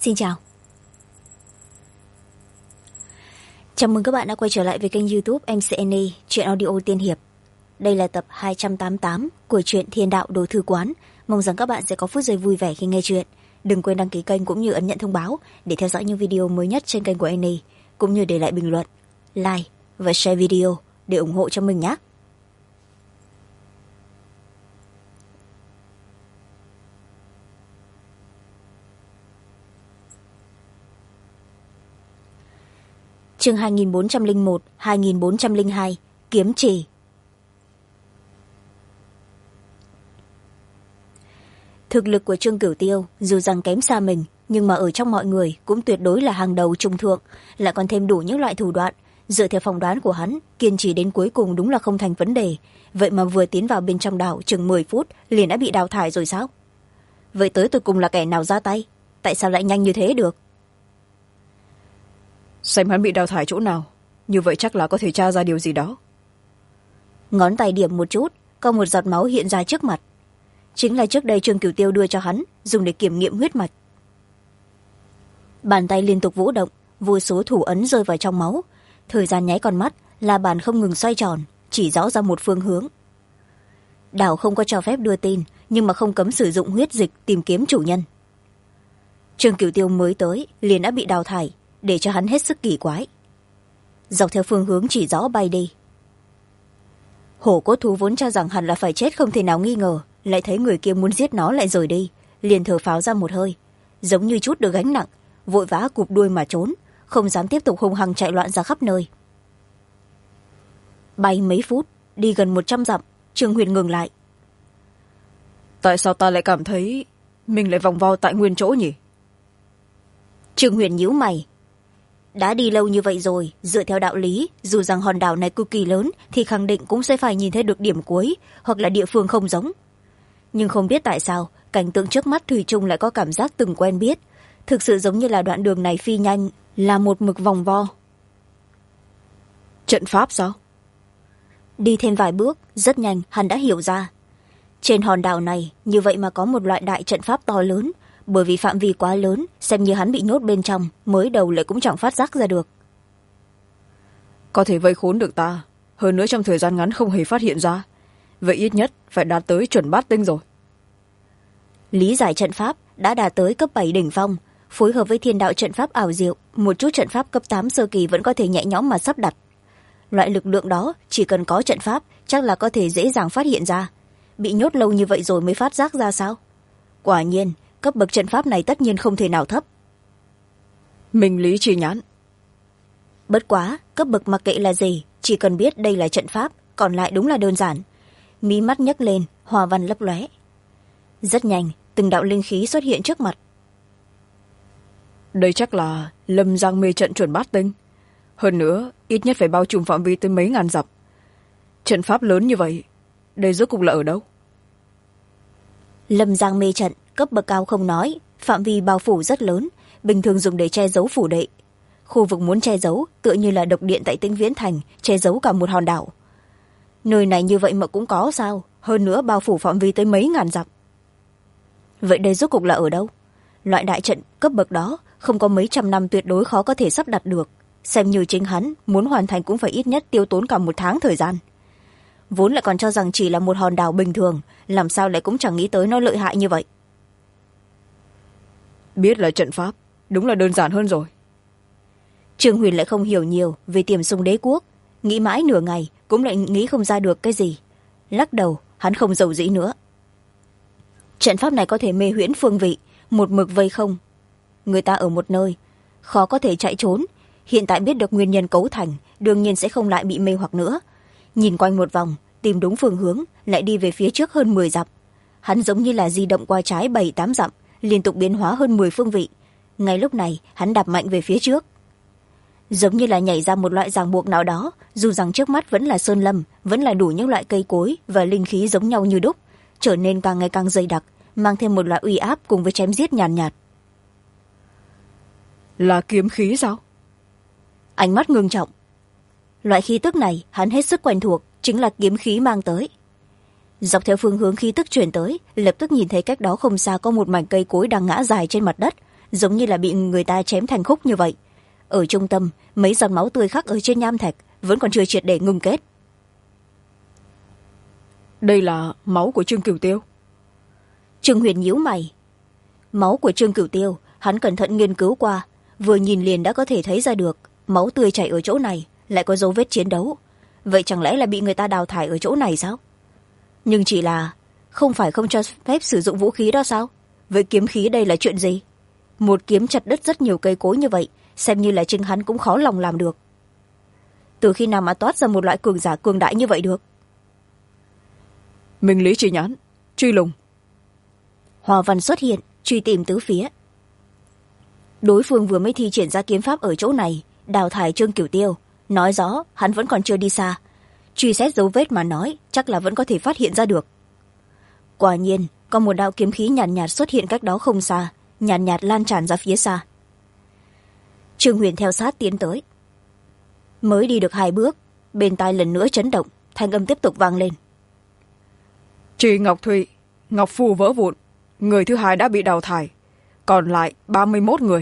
Xin chào. Chào mừng các bạn đã quay trở lại với kênh YouTube MCNE Truyện Audio Tiên Hiệp. Đây là tập 288 của truyện Thiên Đạo Đồ Thư Quán. Mong rằng các bạn sẽ có phút giây vui vẻ khi nghe chuyện. Đừng quên đăng ký kênh cũng như ấn nhận thông báo để theo dõi những video mới nhất trên kênh của Annie, cũng như để lại bình luận, like và share video để ủng hộ cho mình nhé. Chương 2401, 2402, Kiếm Trì. Thực lực của Trương Cửu Tiêu dù rằng kém xa mình, nhưng mà ở trong mọi người cũng tuyệt đối là hàng đầu trung thượng, lại còn thêm đủ những loại thủ đoạn. Dựa theo phỏng đoán của hắn, kiên trì đến cuối cùng đúng là không thành vấn đề. Vậy mà vừa tiến vào bên trong đảo chừng 10 phút liền đã bị đào thải rồi sao? Vậy tới tụi cùng là kẻ nào ra tay? Tại sao lại nhanh như thế được? Xem hắn bị đào thải chỗ nào, như vậy chắc là có thể tra ra điều gì đó. Ngón tay điểm một chút, có một giọt máu hiện ra trước mặt. Chính là trước đây Trương Cửu Tiêu đưa cho hắn, dùng để kiểm nghiệm huyết mạch. Bàn tay liên tục vũ động, vô số thủ ấn rơi vào trong máu. Thời gian nháy con mắt, la bàn không ngừng xoay tròn, chỉ rõ ra một phương hướng. Đảo không có cho phép đưa tin, nhưng mà không cấm sử dụng huyết dịch tìm kiếm chủ nhân. Trương Cửu Tiêu mới tới, liền đã bị đào thải, để cho hắn hết sức kỳ quái. Dọc theo phương hướng chỉ rõ bay đi. Hổ cốt thú vốn cho rằng hẳn là phải chết không thể nào nghi ngờ, lại thấy người kia muốn giết nó lại rời đi, liền thở phào ra một hơi, giống như chút được gánh nặng, vội vã cụp đuôi mà trốn, không dám tiếp tục hung hăng chạy loạn ra khắp nơi. Bay mấy phút, đi gần 100 dặm, Trương Huyền ngừng lại. Tại sao ta lại cảm thấy mình lại vòng vo tại nguyên chỗ nhỉ? Trương Huyền nhíu mày. Đã đi lâu như vậy rồi, dựa theo đạo lý, dù rằng hòn đảo này cực kỳ lớn thì khẳng định cũng sẽ phải nhìn thấy được điểm cuối, hoặc là địa phương không giống. Nhưng không biết tại sao, cảnh tượng trước mắt thủy chung lại có cảm giác từng quen biết, thực sự giống như là đoạn đường này phi nhanh, là một mực vòng vo. Trận pháp sao? Đi thêm vài bước, rất nhanh hắn đã hiểu ra. Trên hòn đảo này, như vậy mà có một loại đại trận pháp to lớn, bởi vì phạm vi quá lớn, xem như hắn bị nhốt bên trong, mới đầu lại cũng chẳng phát giác ra được. Có thể vây khốn được ta, hơn nữa trong thời gian ngắn không hề phát hiện ra, vậy ít nhất phải đạt tới chuẩn bát tinh rồi. Lý giải trận pháp đã đạt tới cấp 7 đỉnh phong, phối hợp với thiên đạo trận pháp ảo diệu, một chút trận pháp cấp 8 sơ kỳ vẫn có thể nhẹ nhõm mà sắp đặt. Loại lực lượng đó chỉ cần có trận pháp chắc là có thể dễ dàng phát hiện ra. Bị nhốt lâu như vậy rồi mới phát giác ra sao? Quả nhiên cấp bậc trận pháp này tất nhiên không thể nào thấp. Minh lý chi nhãn. Bất quá cấp bậc mặc kệ là gì, chỉ cần biết đây là trận pháp, còn lại đúng là đơn giản. Mí mắt nhấc lên, hoa văn lấp lóe. Rất nhanh, từng đạo linh khí xuất hiện trước mặt. Đây chắc là Lâm Giang mê trận chuẩn bát tinh, hơn nữa ít nhất phải bao trùm phạm vi tới mấy ngàn dặm. Trận pháp lớn như vậy, đây rốt cuộc là ở đâu? Lâm Giang mê trận cấp bậc cao không nói, phạm vi bao phủ rất lớn, bình thường dùng để che giấu phủ đệ. Khu vực muốn che giấu tựa như là độc điện tại Tĩnh Viễn Thành, che giấu cả một hòn đảo. Nơi này như vậy mà cũng có sao, hơn nữa bao phủ phạm vi tới mấy ngàn dặm. Vậy đây rốt cuộc là ở đâu? Loại đại trận cấp bậc đó không có mấy trăm năm tuyệt đối khó có thể sắp đặt được, xem như chính hắn muốn hoàn thành cũng phải ít nhất tiêu tốn cả 1 tháng thời gian. Vốn lại còn cho rằng chỉ là một hòn đảo bình thường, làm sao lại cũng chẳng nghĩ tới nó lợi hại như vậy. Biết là trận pháp, đúng là đơn giản hơn rồi. Trương Huyền lại không hiểu nhiều về Tiềm Sung Đế Quốc, nghĩ mãi nửa ngày cũng lại nghĩ không ra được cái gì. Lắc đầu, hắn không giàu dĩ nữa. Trận pháp này có thể mê huyễn phương vị, một mực vây không. Người ta ở một nơi, khó có thể chạy trốn. Hiện tại biết được nguyên nhân cấu thành, đương nhiên sẽ không lại bị mê hoặc nữa. Nhìn quanh một vòng, tìm đúng phương hướng, lại đi về phía trước hơn 10 dặm. Hắn giống như là di động qua trái 7-8 dặm, liên tục biến hóa hơn 10 phương vị. Ngay lúc này, hắn đạp mạnh về phía trước. Giống như là nhảy ra một loại ràng buộc nào đó, dù rằng trước mắt vẫn là sơn lâm, vẫn là đủ những loại cây cối và linh khí giống nhau như đúc, trở nên càng ngày càng dày đặc, mang thêm một loại uy áp cùng với chém giết nhàn nhạt. Là kiếm khí sao? Ánh mắt ngưng trọng. Loại khí tức này hắn hết sức quen thuộc, chính là kiếm khí mang tới. Dọc theo phương hướng khí tức chuyển tới, lập tức nhìn thấy cách đó không xa có một mảnh cây cối đang ngã dài trên mặt đất, giống như là bị người ta chém thành khúc như vậy. Ở trung tâm mấy giọt máu tươi khắc ở trên nham thạch vẫn còn chưa triệt để ngừng kết. Đây là máu của Trương Cửu Tiêu. Trương Huyền nhíu mày. Máu của Trương Cửu Tiêu hắn cẩn thận nghiên cứu qua, vừa nhìn liền đã có thể thấy ra được máu tươi chảy ở chỗ này lại có dấu vết chiến đấu. Vậy chẳng lẽ là bị người ta đào thải ở chỗ này sao? Nhưng chỉ là không phải không cho phép sử dụng vũ khí đó sao? Với kiếm khí đây là chuyện gì? Một kiếm chặt đứt rất nhiều cây cối như vậy, xem như là chính hắn cũng khó lòng làm được. Từ khi nào mà toát ra một loại cường giả cường đại như vậy được? Minh lý chi nhãn, truy lùng. Hoa văn xuất hiện, truy tìm tứ phía. Đối phương vừa mới thi triển ra kiếm pháp ở chỗ này, đào thải Trương Cửu Tiêu, nói rõ hắn vẫn còn chưa đi xa. Truy xét dấu vết mà nói chắc là vẫn có thể phát hiện ra được. Quả nhiên có một đạo kiếm khí nhàn nhạt xuất hiện cách đó không xa, nhàn nhạt lan tràn ra phía xa. Trương Huyền theo sát tiến tới. Mới đi được 2 bước, bên tai lần nữa chấn động, thanh âm tiếp tục vang lên. Trì Ngọc Thụy, Ngọc Phù vỡ vụn, người thứ 2 đã bị đào thải, còn lại 31 người.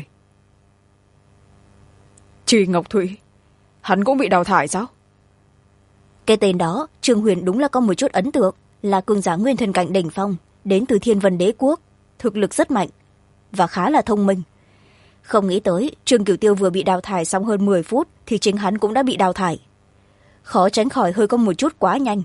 Trì Ngọc Thụy, hắn cũng bị đào thải sao? Cái tên đó Trương Huyền đúng là có một chút ấn tượng, là cường giả nguyên thần cảnh đỉnh phong, đến từ Thiên Vân Đế Quốc, thực lực rất mạnh và khá là thông minh. Không nghĩ tới Trương Cửu Tiêu vừa bị đào thải xong hơn 10 phút thì chính hắn cũng đã bị đào thải. Khó tránh khỏi hơi có một chút quá nhanh.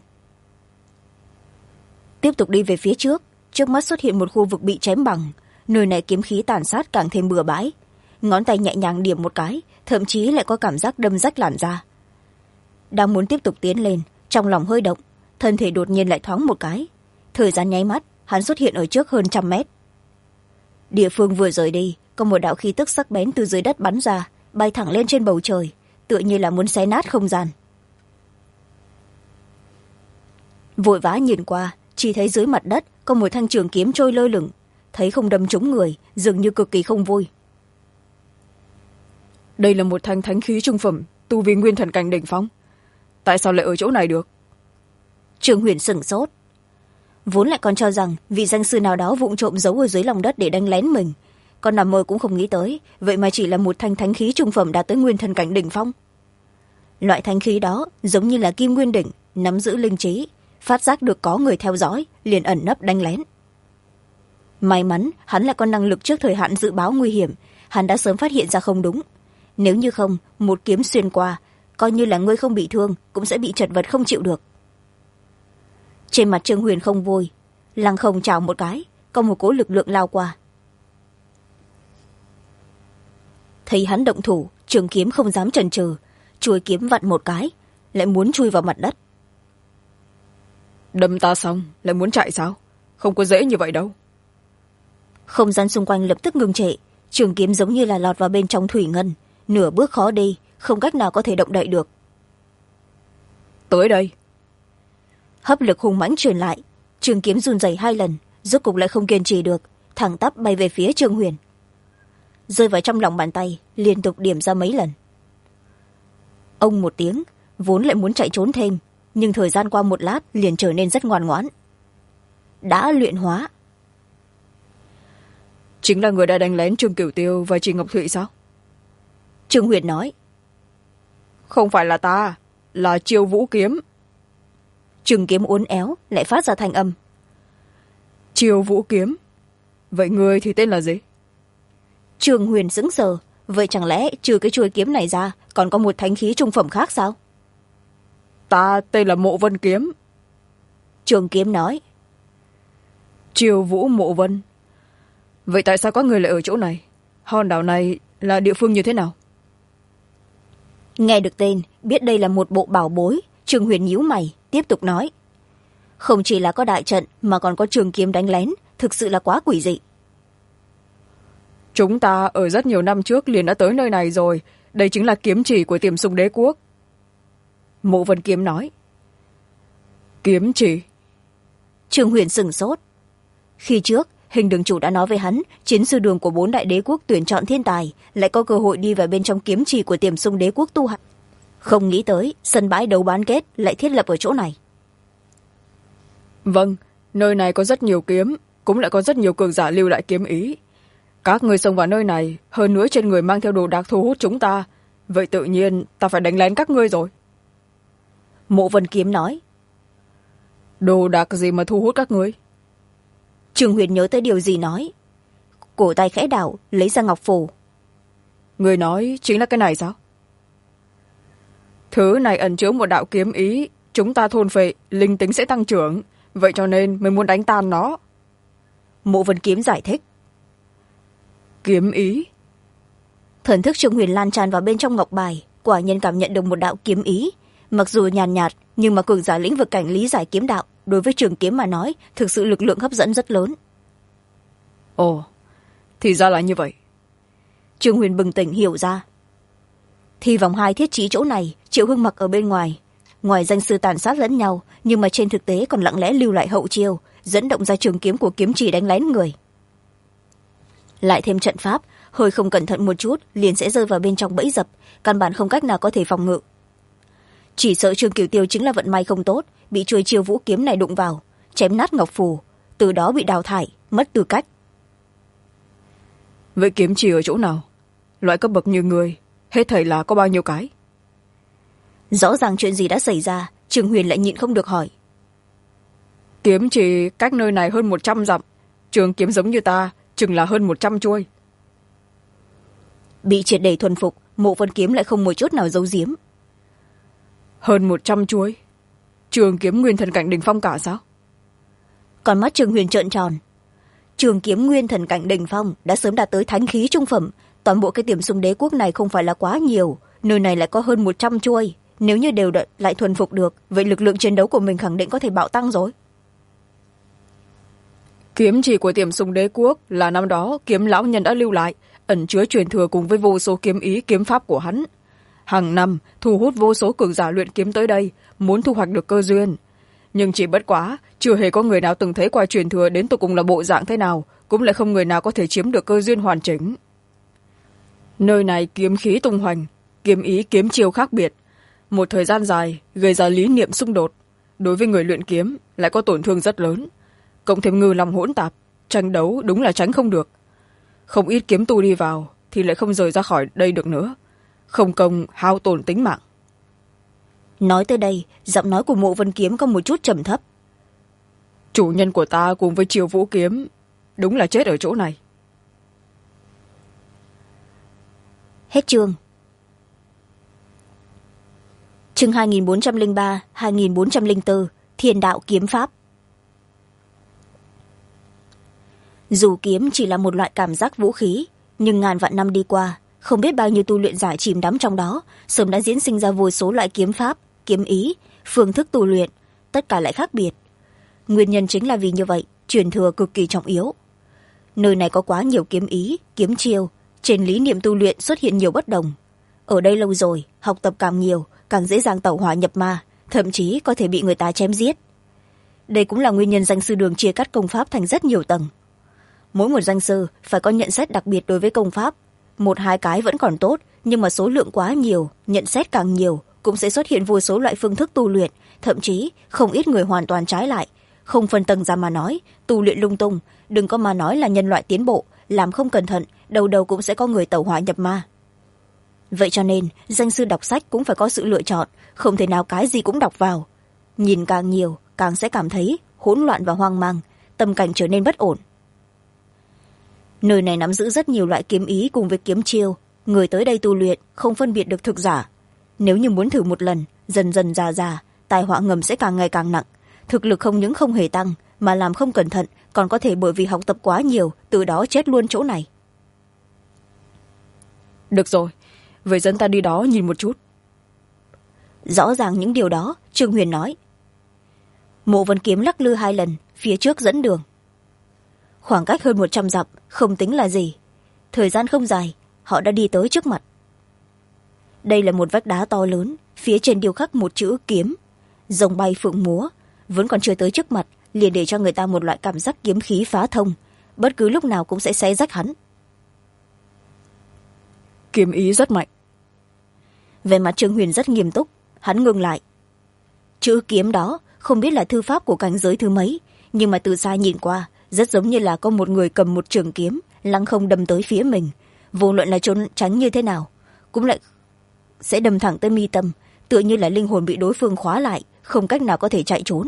Tiếp tục đi về phía trước, trước mắt xuất hiện một khu vực bị chém bằng, nơi này kiếm khí tàn sát càng thêm bừa bãi. Ngón tay nhẹ nhàng điểm một cái, thậm chí lại có cảm giác đâm rách làn da. Đang muốn tiếp tục tiến lên, trong lòng hơi động, thân thể đột nhiên lại thoáng một cái. Thời gian nháy mắt, hắn xuất hiện ở trước hơn 100 mét. Địa phương vừa rời đi, có một đạo khí tức sắc bén từ dưới đất bắn ra, bay thẳng lên trên bầu trời, tựa như là muốn xé nát không gian. Vội vã nhìn qua, chỉ thấy dưới mặt đất có một thanh trường kiếm trôi lơ lửng, thấy không đâm trúng người, dường như cực kỳ không vui. Đây là một thanh thánh khí trung phẩm, tu vi nguyên thần cảnh đỉnh phong. Tại sao lại ở chỗ này được? Trương Huyền sửng sốt. Vốn lại còn cho rằng vị danh sư nào đó vụng trộm giấu ở dưới lòng đất để đánh lén mình, còn nằm mơ cũng không nghĩ tới, vậy mà chỉ là một thanh thánh khí trung phẩm đạt tới nguyên thần cảnh đỉnh phong. Loại thánh khí đó giống như là kim nguyên đỉnh, nắm giữ linh trí, phát giác được có người theo dõi, liền ẩn nấp đánh lén. May mắn hắn lại có năng lực trước thời hạn dự báo nguy hiểm, hắn đã sớm phát hiện ra không đúng. Nếu như không, một kiếm xuyên qua, coi như là ngươi không bị thương cũng sẽ bị chật vật không chịu được. Trên mặt Trương Huyền không vui, lăng không chào một cái, có một cỗ lực lượng lao qua. Thấy hắn động thủ, trường kiếm không dám chần chừ, chuôi kiếm vặn một cái, lại muốn chui vào mặt đất. Đâm ta xong lại muốn chạy sao? Không có dễ như vậy đâu. Không gian xung quanh lập tức ngừng trệ, trường kiếm giống như là lọt vào bên trong thủy ngân, nửa bước khó đi, không cách nào có thể động đậy được. Tới đây. Hấp lực hùng mãnh truyền lại, trường kiếm run rẩy 2 lần, rốt cục lại không kiên trì được, thẳng tắp bay về phía Trương Huyền. Rơi vào trong lòng bàn tay, liên tục điểm ra mấy lần. Ông một tiếng, vốn lại muốn chạy trốn thêm, nhưng thời gian qua một lát liền trở nên rất ngoan ngoãn. Đã luyện hóa. Chính là người đã đánh lén Trương Cửu Tiêu và Trì Ngọc Thụy sao? Trương Huyền nói. Không phải là ta, là Chiêu Vũ kiếm. Trường kiếm uốn éo lại phát ra thanh âm. Chiêu Vũ kiếm? Vậy người thì tên là gì? Trương Huyền sững sờ, vậy chẳng lẽ trừ cái chuôi kiếm này ra còn có một thánh khí trung phẩm khác sao? Ta tên là Mộ Vân Kiếm. Trường kiếm nói. Chiêu Vũ Mộ Vân. Vậy tại sao có người lại ở chỗ này? Hòn đảo này là địa phương như thế nào? Nghe được tên, biết đây là một bộ bảo bối, Trương Huyền nhíu mày, tiếp tục nói. Không chỉ là có đại trận mà còn có trường kiếm đánh lén, thực sự là quá quỷ dị. Chúng ta ở rất nhiều năm trước liền đã tới nơi này rồi, đây chính là kiếm chỉ của Tiềm Sung Đế Quốc. Mộ Vân Kiếm nói. Kiếm chỉ? Trương Huyền sửng sốt. Khi trước, Hình đường chủ đã nói với hắn, chiến sư đường của 4 đại đế quốc tuyển chọn thiên tài, lại có cơ hội đi vào bên trong kiếm chỉ của Tiềm Sung Đế Quốc tu hành. Không nghĩ tới, sân bãi đấu bán kết lại thiết lập ở chỗ này. Vâng, nơi này có rất nhiều kiếm, cũng lại có rất nhiều cường giả lưu lại kiếm ý. Các người xông vào nơi này, hơn nữa trên người mang theo đồ đạc thu hút chúng ta, vậy tự nhiên ta phải đánh lén các ngươi rồi. Mộ Vân Kiếm nói. Đồ đạc gì mà thu hút các ngươi? Trương Huyền nhớ tới điều gì nói. Cổ tay khẽ đảo, lấy ra ngọc phù. Người nói chính là cái này sao? Thứ này ẩn chứa một đạo kiếm ý, chúng ta thôn phệ, linh tính sẽ tăng trưởng, vậy cho nên mới muốn đánh tan nó. Mộ Vân Kiếm giải thích. Kiếm ý? Thần thức Trương Huyền lan tràn vào bên trong ngọc bài, quả nhiên cảm nhận được một đạo kiếm ý. Mặc dù nhàn nhạt, nhưng mà cường giả lĩnh vực cảnh lý giải kiếm đạo, đối với trường kiếm mà nói, thực sự lực lượng hấp dẫn rất lớn. Ồ, thì ra là như vậy. Trương Huyền bừng tỉnh hiểu ra. Thì vòng hai thiết trí chỗ này, Triệu Hưng mặc ở bên ngoài. Ngoài danh sư tàn sát lẫn nhau, nhưng mà trên thực tế còn lặng lẽ lưu lại hậu chiêu, dẫn động ra trường kiếm của kiếm chỉ đánh lén người. Lại thêm trận pháp, hơi không cẩn thận một chút liền sẽ rơi vào bên trong bẫy dập, căn bản không cách nào có thể phòng ngự. Chỉ sợ Trương Cửu Tiêu chính là vận may không tốt, bị chuôi chiêu vũ kiếm này đụng vào, chém nát ngọc phù, từ đó bị đào thải, mất tư cách. Vậy kiếm chỉ ở chỗ nào? Loại cấp bậc như người, hết thảy là có bao nhiêu cái? Rõ ràng chuyện gì đã xảy ra, Trương Huyền lại nhịn không được hỏi. Kiếm chỉ cách nơi này hơn 100 dặm, trường kiếm giống như ta, chừng là hơn 100 chuôi. Bị triệt để thuần phục, Mộ Vân Kiếm lại không một chút nào giấu giếm. Hơn 100 chuôi? Trường kiếm nguyên thần cảnh đỉnh phong cả sao? Còn mắt Trương Huyền trợn tròn. Trường kiếm nguyên thần cảnh đỉnh phong đã sớm đạt tới thánh khí trung phẩm, toàn bộ cái Tiềm Sung Đế quốc này không phải là quá nhiều, nơi này lại có hơn 100 chuôi, nếu như đều đặn lại thuần phục được, vậy lực lượng chiến đấu của mình khẳng định có thể bạo tăng rồi. Kiếm chỉ của Tiềm Sung Đế quốc là năm đó kiếm lão nhân đã lưu lại, ẩn chứa truyền thừa cùng với vô số kiếm ý kiếm pháp của hắn. Hàng năm thu hút vô số cường giả luyện kiếm tới đây, muốn thu hoạch được cơ duyên. Nhưng chỉ bất quá, chưa hề có người nào từng thấy qua truyền thừa đến tột cùng là bộ dạng thế nào, cũng lại không người nào có thể chiếm được cơ duyên hoàn chỉnh. Nơi này kiếm khí tung hoành, kiếm ý kiếm chiêu khác biệt, một thời gian dài gây ra lý niệm xung đột, đối với người luyện kiếm lại có tổn thương rất lớn, cộng thêm ngư lòng hỗn tạp, tranh đấu đúng là tránh không được. Không ít kiếm tu đi vào thì lại không rời ra khỏi đây được nữa, không công hao tổn tính mạng. Nói tới đây, giọng nói của Mộ Vân Kiếm có một chút trầm thấp. Chủ nhân của ta cùng với Triều Vũ Kiếm đúng là chết ở chỗ này. Hết chương. Chương 2403, 2404, Thiên đạo kiếm pháp. Dù kiếm chỉ là một loại cảm giác vũ khí, nhưng ngàn vạn năm đi qua, không biết bao nhiêu tu luyện giả chìm đắm trong đó, sớm đã diễn sinh ra vô số loại kiếm pháp, kiếm ý, phương thức tu luyện, tất cả lại khác biệt. Nguyên nhân chính là vì như vậy, truyền thừa cực kỳ trọng yếu. Nơi này có quá nhiều kiếm ý, kiếm chiêu, trên lý niệm tu luyện xuất hiện nhiều bất đồng. Ở đây lâu rồi, học tập càng nhiều, càng dễ dàng tẩu hỏa nhập ma, thậm chí có thể bị người ta chém giết. Đây cũng là nguyên nhân danh sư đường chia cắt công pháp thành rất nhiều tầng. Mỗi một danh sư phải có nhận xét đặc biệt đối với công pháp. Một hai cái vẫn còn tốt, nhưng mà số lượng quá nhiều, nhận xét càng nhiều, cũng sẽ xuất hiện vô số loại phương thức tu luyện, thậm chí không ít người hoàn toàn trái lại. Không phân tầng ra mà nói, tu luyện lung tung, đừng có mà nói là nhân loại tiến bộ, làm không cẩn thận, đầu đầu cũng sẽ có người tẩu hỏa nhập ma. Vậy cho nên, danh sư đọc sách cũng phải có sự lựa chọn, không thể nào cái gì cũng đọc vào. Nhìn càng nhiều, càng sẽ cảm thấy hỗn loạn và hoang mang, tâm cảnh trở nên bất ổn. Nơi này nắm giữ rất nhiều loại kiếm ý cùng với kiếm chiêu, người tới đây tu luyện không phân biệt được thực giả. Nếu như muốn thử một lần, dần dần già, tai họa ngầm sẽ càng ngày càng nặng. Thực lực không những không hề tăng, mà làm không cẩn thận, còn có thể bởi vì học tập quá nhiều, từ đó chết luôn chỗ này. Được rồi, vậy dẫn ta đi đó nhìn một chút. Rõ ràng những điều đó, Trương Huyền nói. Mộ Vân Kiếm lắc lư 2 lần, phía trước dẫn đường. Khoảng cách hơn 100 dặm, không tính là gì. Thời gian không dài, họ đã đi tới trước mặt. Đây là một vách đá to lớn, phía trên điêu khắc một chữ kiếm. Rồng bay phượng múa, vẫn còn chưa tới trước mặt, liền để cho người ta một loại cảm giác kiếm khí phá thông, bất cứ lúc nào cũng sẽ xé rách hắn. Kiếm ý rất mạnh. Về mặt Trương Huyền rất nghiêm túc, hắn ngừng lại. Chữ kiếm đó không biết là thư pháp của cảnh giới thứ mấy, nhưng mà từ xa nhìn qua, rất giống như là có một người cầm một trường kiếm lăng không đâm tới phía mình, vô luận là trốn tránh như thế nào cũng lại sẽ đâm thẳng tới mi tâm, tựa như là linh hồn bị đối phương khóa lại, không cách nào có thể chạy trốn.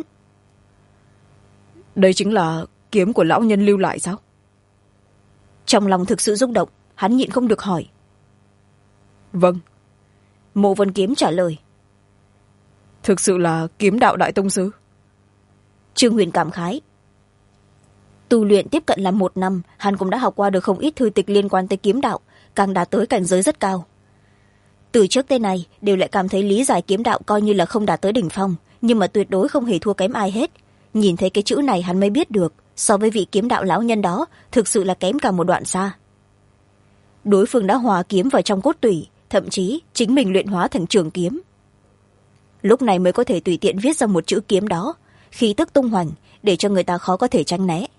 Đây chính là kiếm của lão nhân lưu lại sao? Trong lòng thực sự rung động, hắn nhịn không được hỏi. Vâng. Mộ Vân Kiếm trả lời. Thực sự là kiếm đạo đại tông sư. Trương Huyền cảm khái. Tu luyện tiếp cận là 1 năm, hắn cũng đã học qua được không ít thư tịch liên quan tới kiếm đạo, càng đạt tới cảnh giới rất cao. Từ trước tới nay đều lại cảm thấy lý giải kiếm đạo coi như là không đạt tới đỉnh phong, nhưng mà tuyệt đối không hề thua kém ai hết. Nhìn thấy cái chữ này hắn mới biết được, so với vị kiếm đạo lão nhân đó thực sự là kém cả một đoạn xa. Đối phương đã hòa kiếm vào trong cốt tủy, thậm chí chính mình luyện hóa thành trường kiếm. Lúc này mới có thể tùy tiện viết ra một chữ kiếm đó, khí tức tung hoành, để cho người ta khó có thể tránh né.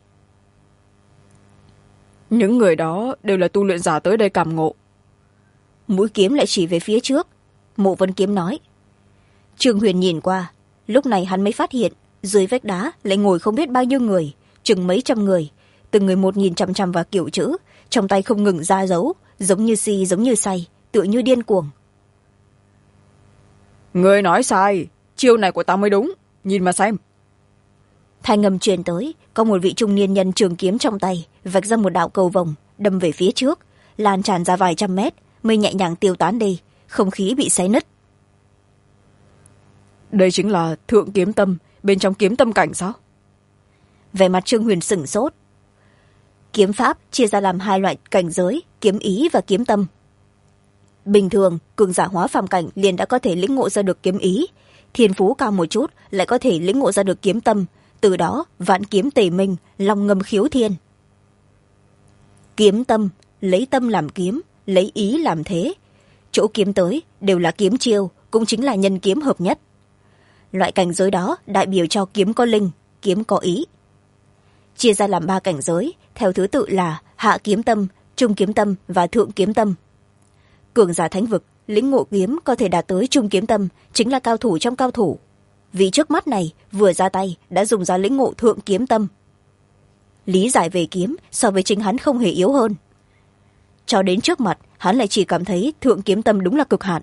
Những người đó đều là tu luyện giả tới đây cảm ngộ. Mũi kiếm lại chỉ về phía trước. Mộ Vân Kiếm nói. Trương Huyền nhìn qua, lúc này hắn mới phát hiện dưới vách đá lại ngồi không biết bao nhiêu người, chừng mấy trăm người, từng người một nhìn chằm chằm vào kiểu chữ, trong tay không ngừng ra dấu, giống như si giống như say, tựa như điên cuồng. Người nói sai, chiêu này của ta mới đúng, nhìn mà xem. Thanh âm truyền tới, có một vị trung niên nhân trường kiếm trong tay vạch ra một đạo cầu vồng đâm về phía trước, lan tràn ra vài trăm mét mới nhẹ nhàng tiêu tán đi, không khí bị xé nứt. Đây chính là thượng kiếm tâm, bên trong kiếm tâm cảnh sao? Vẻ mặt Trương Huyền sửng sốt. Kiếm pháp chia ra làm 2 loại cảnh giới, kiếm ý và kiếm tâm. Bình thường cường giả hóa phàm cảnh liền đã có thể lĩnh ngộ ra được kiếm ý, thiên phú cao một chút lại có thể lĩnh ngộ ra được kiếm tâm, từ đó vạn kiếm tề minh, long ngâm khiếu thiên. Kiếm tâm lấy tâm làm kiếm, lấy ý làm thế, chỗ kiếm tới đều là kiếm chiêu, cũng chính là nhân kiếm hợp nhất. Loại cảnh giới đó đại biểu cho kiếm có linh, kiếm có ý. Chia ra làm 3 cảnh giới, theo thứ tự là hạ kiếm tâm, trung kiếm tâm và thượng kiếm tâm. Cường giả thánh vực lĩnh ngộ kiếm có thể đạt tới trung kiếm tâm, chính là cao thủ trong cao thủ. Vì trước mắt này vừa ra tay đã dùng ra lĩnh ngộ thượng kiếm tâm. Lý giải về kiếm so với chính hắn không hề yếu hơn. Cho đến trước mặt hắn lại chỉ cảm thấy thượng kiếm tâm đúng là cực hạn.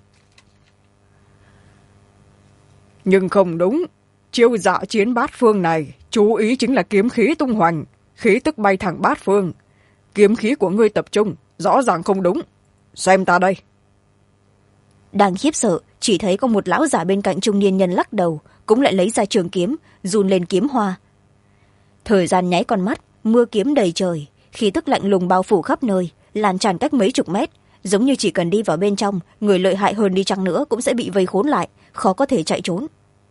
Nhưng không đúng, chiêu dạ chiến bát phương này chú ý chính là kiếm khí tung hoành, khí tức bay thẳng bát phương. Kiếm khí của ngươi tập trung rõ ràng không đúng, xem ta đây. Đang khiếp sợ chỉ thấy có một lão giả bên cạnh trung niên nhân lắc đầu, cũng lại lấy ra trường kiếm run lên kiếm hoa. Thời gian nháy con mắt, mưa kiếm đầy trời, khí tức lạnh lùng bao phủ khắp nơi, lan tràn cách mấy chục mét, giống như chỉ cần đi vào bên trong, người lợi hại hơn đi chăng nữa cũng sẽ bị vây khốn lại, khó có thể chạy trốn.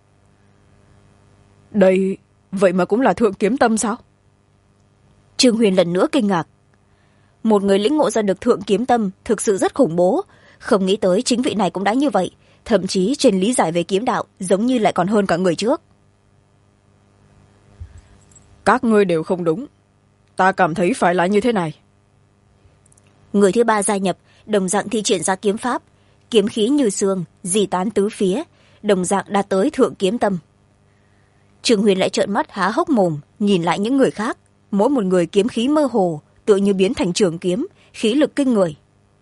Đây vậy mà cũng là thượng kiếm tâm sao? Trương Huyền lần nữa kinh ngạc. Một người lĩnh ngộ ra được thượng kiếm tâm thực sự rất khủng bố, không nghĩ tới chính vị này cũng đã như vậy, thậm chí trên lý giải về kiếm đạo giống như lại còn hơn cả người trước. Các ngươi đều không đúng, ta cảm thấy phải là như thế này. Người thứ 3 gia nhập, đồng dạng thi triển ra kiếm pháp, kiếm khí như sương di tán tứ phía, đồng dạng đạt tới thượng kiếm tâm. Trương Huyền lại trợn mắt há hốc mồm nhìn lại những người khác, mỗi một người kiếm khí mơ hồ, tựa như biến thành trường kiếm, khí lực kinh người.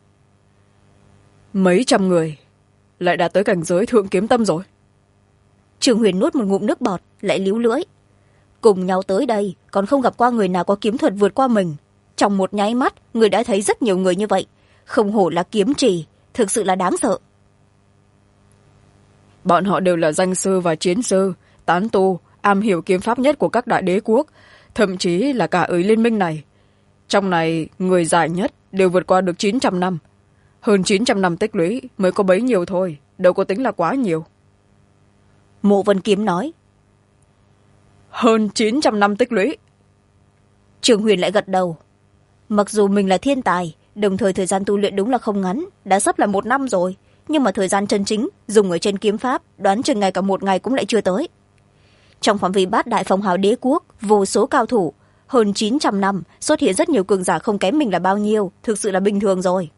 Mấy trăm người lại đạt tới cảnh giới thượng kiếm tâm rồi. Trương Huyền nuốt một ngụm nước bọt, lại líu lưỡi. Cùng nhau tới đây còn không gặp qua người nào có kiếm thuật vượt qua mình. Trong một nháy mắt người đã thấy rất nhiều người như vậy, không hổ là kiếm trì, thực sự là đáng sợ. Bọn họ đều là danh sư và chiến sư, tán tu, am hiểu kiếm pháp nhất của các đại đế quốc, thậm chí là cả ở liên minh này. Trong này người dài nhất đều vượt qua được 900 năm. Hơn 900 năm tích lũy mới có bấy nhiêu thôi, đâu có tính là quá nhiều. Mộ Vân Kiếm nói. Hơn 900 năm tích lũy. Trương Huyền lại gật đầu. Mặc dù mình là thiên tài, đồng thời thời gian tu luyện đúng là không ngắn, đã sắp là 1 năm rồi, nhưng mà thời gian chân chính dùng ở trên kiếm pháp đoán chừng ngày cả 1 ngày cũng lại chưa tới. Trong phạm vi bát đại phong hào đế quốc, vô số cao thủ, hơn 900 năm xuất hiện rất nhiều cường giả không kém mình là bao nhiêu, thực sự là bình thường rồi.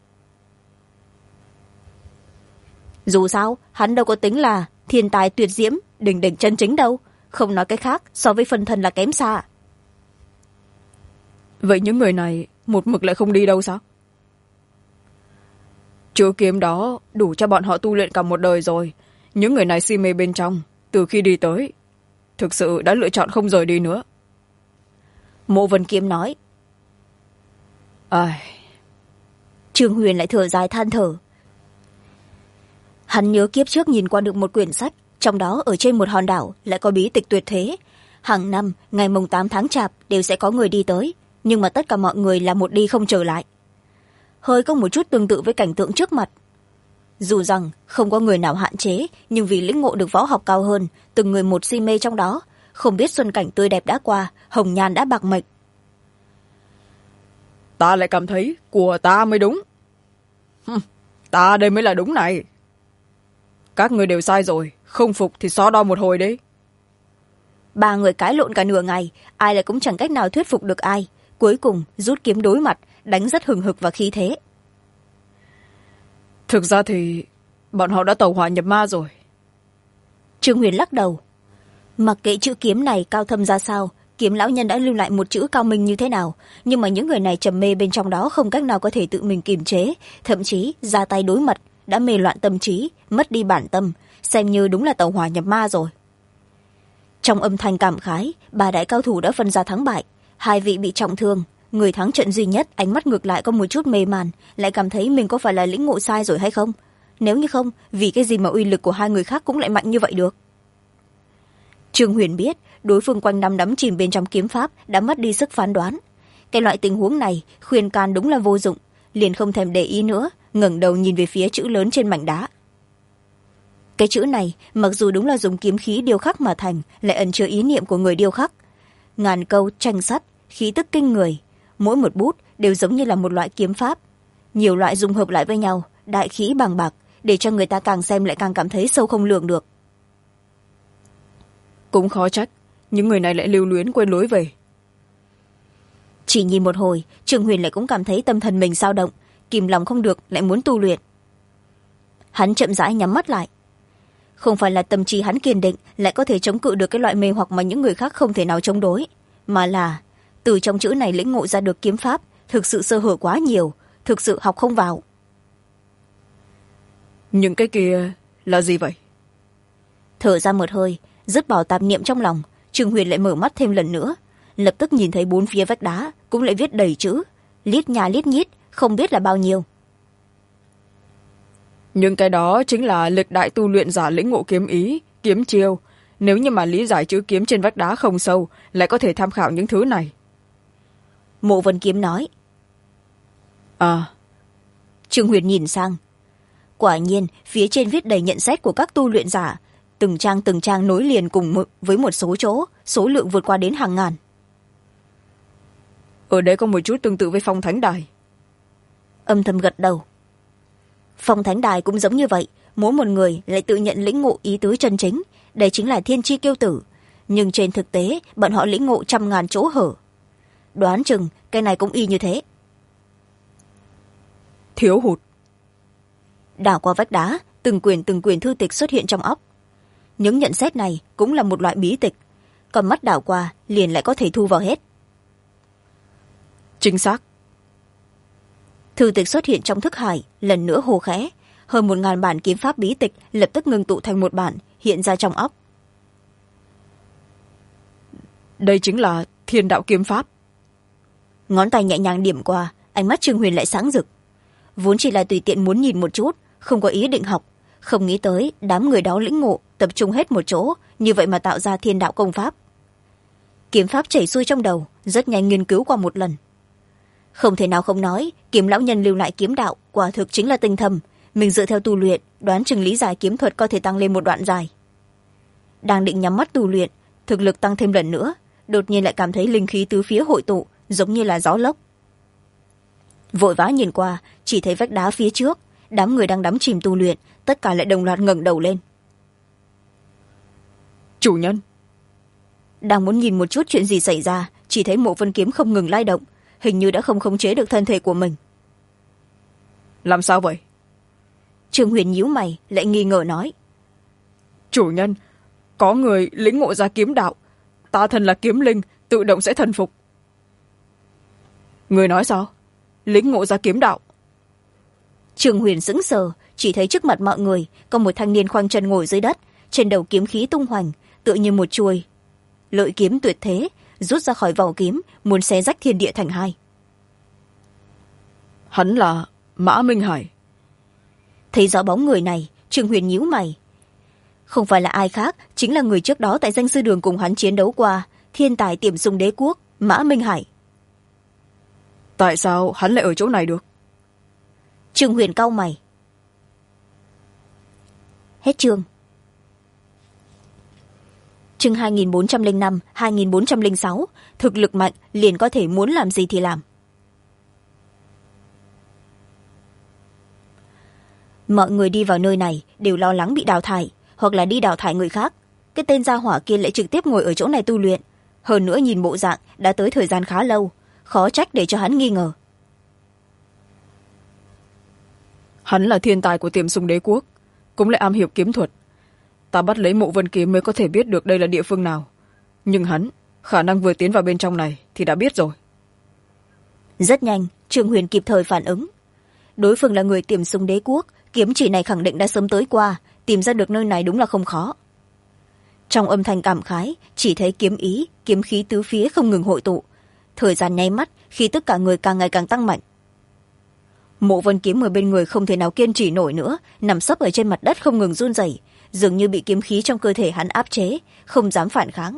Dù sao hắn đâu có tính là thiên tài tuyệt diễm đỉnh đỉnh chân chính đâu, không nói cái khác, so với phân thân là kém xa. vậy những người này một mực lại không đi đâu sao? Chữ kiếm đó đủ cho bọn họ tu luyện cả một đời rồi. Những người này si mê bên trong từ khi đi tới, thực sự đã lựa chọn không rời đi nữa. Mộ Vân Kiếm nói. Trương Huyền lại thở dài than thở. Hắn nhớ kiếp trước nhìn qua được một quyển sách, trong đó ở trên một hòn đảo lại có bí tịch tuyệt thế. Hàng năm ngày mùng 8 tháng Chạp đều sẽ có người đi tới, nhưng mà tất cả mọi người là một đi không trở lại. Hơi có một chút tương tự với cảnh tượng trước mặt. Dù rằng không có người nào hạn chế, nhưng vì lĩnh ngộ được võ học cao hơn, từng người một si mê trong đó, không biết xuân cảnh tươi đẹp đã qua, hồng nhan đã bạc mệnh. Ta lại cảm thấy của ta mới đúng. Ta đây mới là đúng này. Các người đều sai rồi, không phục thì so đo một hồi đấy. Ba người cãi lộn cả nửa ngày, ai lại cũng chẳng cách nào thuyết phục được ai, cuối cùng rút kiếm đối mặt, đánh rất hừng hực và khí thế. Thực ra thì bọn họ đã tẩu hỏa nhập ma rồi. Trương Huyền lắc đầu. Mặc kệ chữ kiếm này cao thâm ra sao, Kiếm lão nhân đã lưu lại một chữ cao minh như thế nào, nhưng mà những người này trầm mê bên trong đó không cách nào có thể tự mình kiềm chế, thậm chí ra tay đối mặt, đã mê loạn tâm trí, mất đi bản tâm, xem như đúng là tẩu hỏa nhập ma rồi. Trong âm thanh cảm khái, ba đại cao thủ đã phân ra thắng bại, hai vị bị trọng thương, người thắng trận duy nhất ánh mắt ngược lại có một chút mê man, lại cảm thấy mình có phải là lĩnh ngộ sai rồi hay không. Nếu như không, vì cái gì mà uy lực của hai người khác cũng lại mạnh như vậy được? Trương Huyền biết đối phương quanh năm đắm chìm bên trong kiếm pháp đã mất đi sức phán đoán. Cái loại tình huống này khuyên can đúng là vô dụng, liền không thèm để ý nữa, ngẩng đầu nhìn về phía chữ lớn trên mảnh đá. Cái chữ này mặc dù đúng là dùng kiếm khí điêu khắc mà thành, lại ẩn chứa ý niệm của người điêu khắc. Ngàn câu tranh sắt, khí tức kinh người, mỗi một bút đều giống như là một loại kiếm pháp, nhiều loại dung hợp lại với nhau, đại khí bằng bạc, để cho người ta càng xem lại càng cảm thấy sâu không lường được. Cũng khó trách những người này lại lưu luyến quên lối về. Chỉ nhìn một hồi, Trương Huyền lại cũng cảm thấy tâm thần mình dao động, kìm lòng không được lại muốn tu luyện. Hắn chậm rãi nhắm mắt lại. Không phải là tâm trí hắn kiên định lại có thể chống cự được cái loại mê hoặc mà những người khác không thể nào chống đối, mà là từ trong chữ này lĩnh ngộ ra được kiếm pháp thực sự sơ hở quá nhiều, thực sự học không vào. Những cái kia là gì vậy? Thở ra một hơi, dứt bỏ tạp niệm trong lòng, Trương Huyền lại mở mắt thêm lần nữa, lập tức nhìn thấy bốn phía vách đá cũng lại viết đầy chữ, lít nhà lít nhít, không biết là bao nhiêu. Nhưng cái đó chính là lịch đại tu luyện giả lĩnh ngộ kiếm ý, kiếm chiêu. Nếu như mà lý giải chữ kiếm trên vách đá không sâu, lại có thể tham khảo những thứ này. Mộ Vân Kiếm nói. Trương Huyền nhìn sang. Quả nhiên phía trên viết đầy nhận xét của các tu luyện giả, từng trang nối liền cùng với một số chỗ, số lượng vượt qua đến hàng ngàn. Ở đây có một chút tương tự với Phong Thánh Đài. Âm thầm gật đầu. Phong Thánh Đài cũng giống như vậy, mỗi một người lại tự nhận lĩnh ngộ ý tứ chân chính, đây chính là thiên chi kiêu tử, nhưng trên thực tế bọn họ lĩnh ngộ trăm ngàn chỗ hở. Đoán chừng cái này cũng y như thế. Thiếu hụt. Đảo qua vách đá, từng quyển thư tịch xuất hiện trong óc. Những nhận xét này cũng là một loại bí tịch, còn mắt đảo qua liền lại có thể thu vào hết. Chính xác. Thư tịch xuất hiện trong thức hải, lần nữa hô khẽ, hơn 1000 bản kiếm pháp bí tịch lập tức ngưng tụ thành một bản hiện ra trong óc. Đây chính là Thiên Đạo Kiếm Pháp. Ngón tay nhẹ nhàng điểm qua, ánh mắt Trương Huyền lại sáng rực. Vốn chỉ là tùy tiện muốn nhìn một chút, không có ý định học, không nghĩ tới đám người đó lĩnh ngộ tập trung hết một chỗ, như vậy mà tạo ra Thiên Đạo Công Pháp. Kiếm pháp chảy xuôi trong đầu, rất nhanh nghiên cứu qua một lần. Không thể nào không nói, Kiếm lão nhân lưu lại kiếm đạo quả thực chính là tinh thâm, mình dựa theo tu luyện, đoán chừng lý giải kiếm thuật có thể tăng lên một đoạn dài. Đang định nhắm mắt tu luyện, thực lực tăng thêm lần nữa, đột nhiên lại cảm thấy linh khí tứ phía hội tụ, giống như là gió lốc. Vội vã nhìn qua, chỉ thấy vách đá phía trước, đám người đang đắm chìm tu luyện, tất cả lại đồng loạt ngẩng đầu lên. Chủ nhân. Đang muốn nhìn một chút chuyện gì xảy ra, chỉ thấy Mộ Vân Kiếm không ngừng lay động, hình như đã không khống chế được thân thể của mình. Làm sao vậy? Trương Huyền nhíu mày, lại nghi ngờ nói. Chủ nhân, có người lĩnh ngộ ra kiếm đạo, ta thân là kiếm linh, tự động sẽ thần phục. người nói sao? Lĩnh ngộ ra kiếm đạo? Trương Huyền sững sờ, chỉ thấy trước mặt mọi người có một thanh niên khoanh chân ngồi dưới đất, trên đầu kiếm khí tung hoành, tựa như một chuôi lợi kiếm tuyệt thế rút ra khỏi vỏ kiếm, muốn xé rách thiên địa thành hai. Hắn là Mã Minh Hải. Thấy rõ bóng người này, Trương Huyền nhíu mày. Không phải là ai khác, chính là người trước đó tại danh sư đường cùng hắn chiến đấu qua, thiên tài Tiềm Sung Đế Quốc, Mã Minh Hải. Tại sao hắn lại ở chỗ này được? Trương Huyền cau mày. Hết chương. Chương 2405, 2406, thực lực mạnh liền có thể muốn làm gì thì làm. Mọi người đi vào nơi này đều lo lắng bị đào thải, hoặc là đi đào thải người khác. Cái tên gia hỏa kia lại trực tiếp ngồi ở chỗ này tu luyện. Hơn nữa nhìn bộ dạng đã tới thời gian khá lâu, khó trách để cho hắn nghi ngờ. Hắn là thiên tài của Tiềm Sung Đế Quốc, cũng lại am hiểu kiếm thuật. Ta bắt lấy Mộ Vân Kiếm mới có thể biết được đây là địa phương nào. Nhưng hắn khả năng vừa tiến vào bên trong này thì đã biết rồi. Rất nhanh, Trương Huyền kịp thời phản ứng. Đối phương là người Tiềm Sung Đế Quốc, kiếm chỉ này khẳng định đã sớm tới qua, tìm ra được nơi này đúng là không khó. Trong âm thanh cảm khái, chỉ thấy kiếm ý, kiếm khí tứ phía không ngừng hội tụ. Thời gian nháy mắt, khi tất cả người càng ngày càng tăng mạnh. Mộ Vân Kiếm ở bên người không thể nào kiên trì nổi nữa, nằm sấp ở trên mặt đất không ngừng run rẩy, dường như bị kiếm khí trong cơ thể hắn áp chế, không dám phản kháng.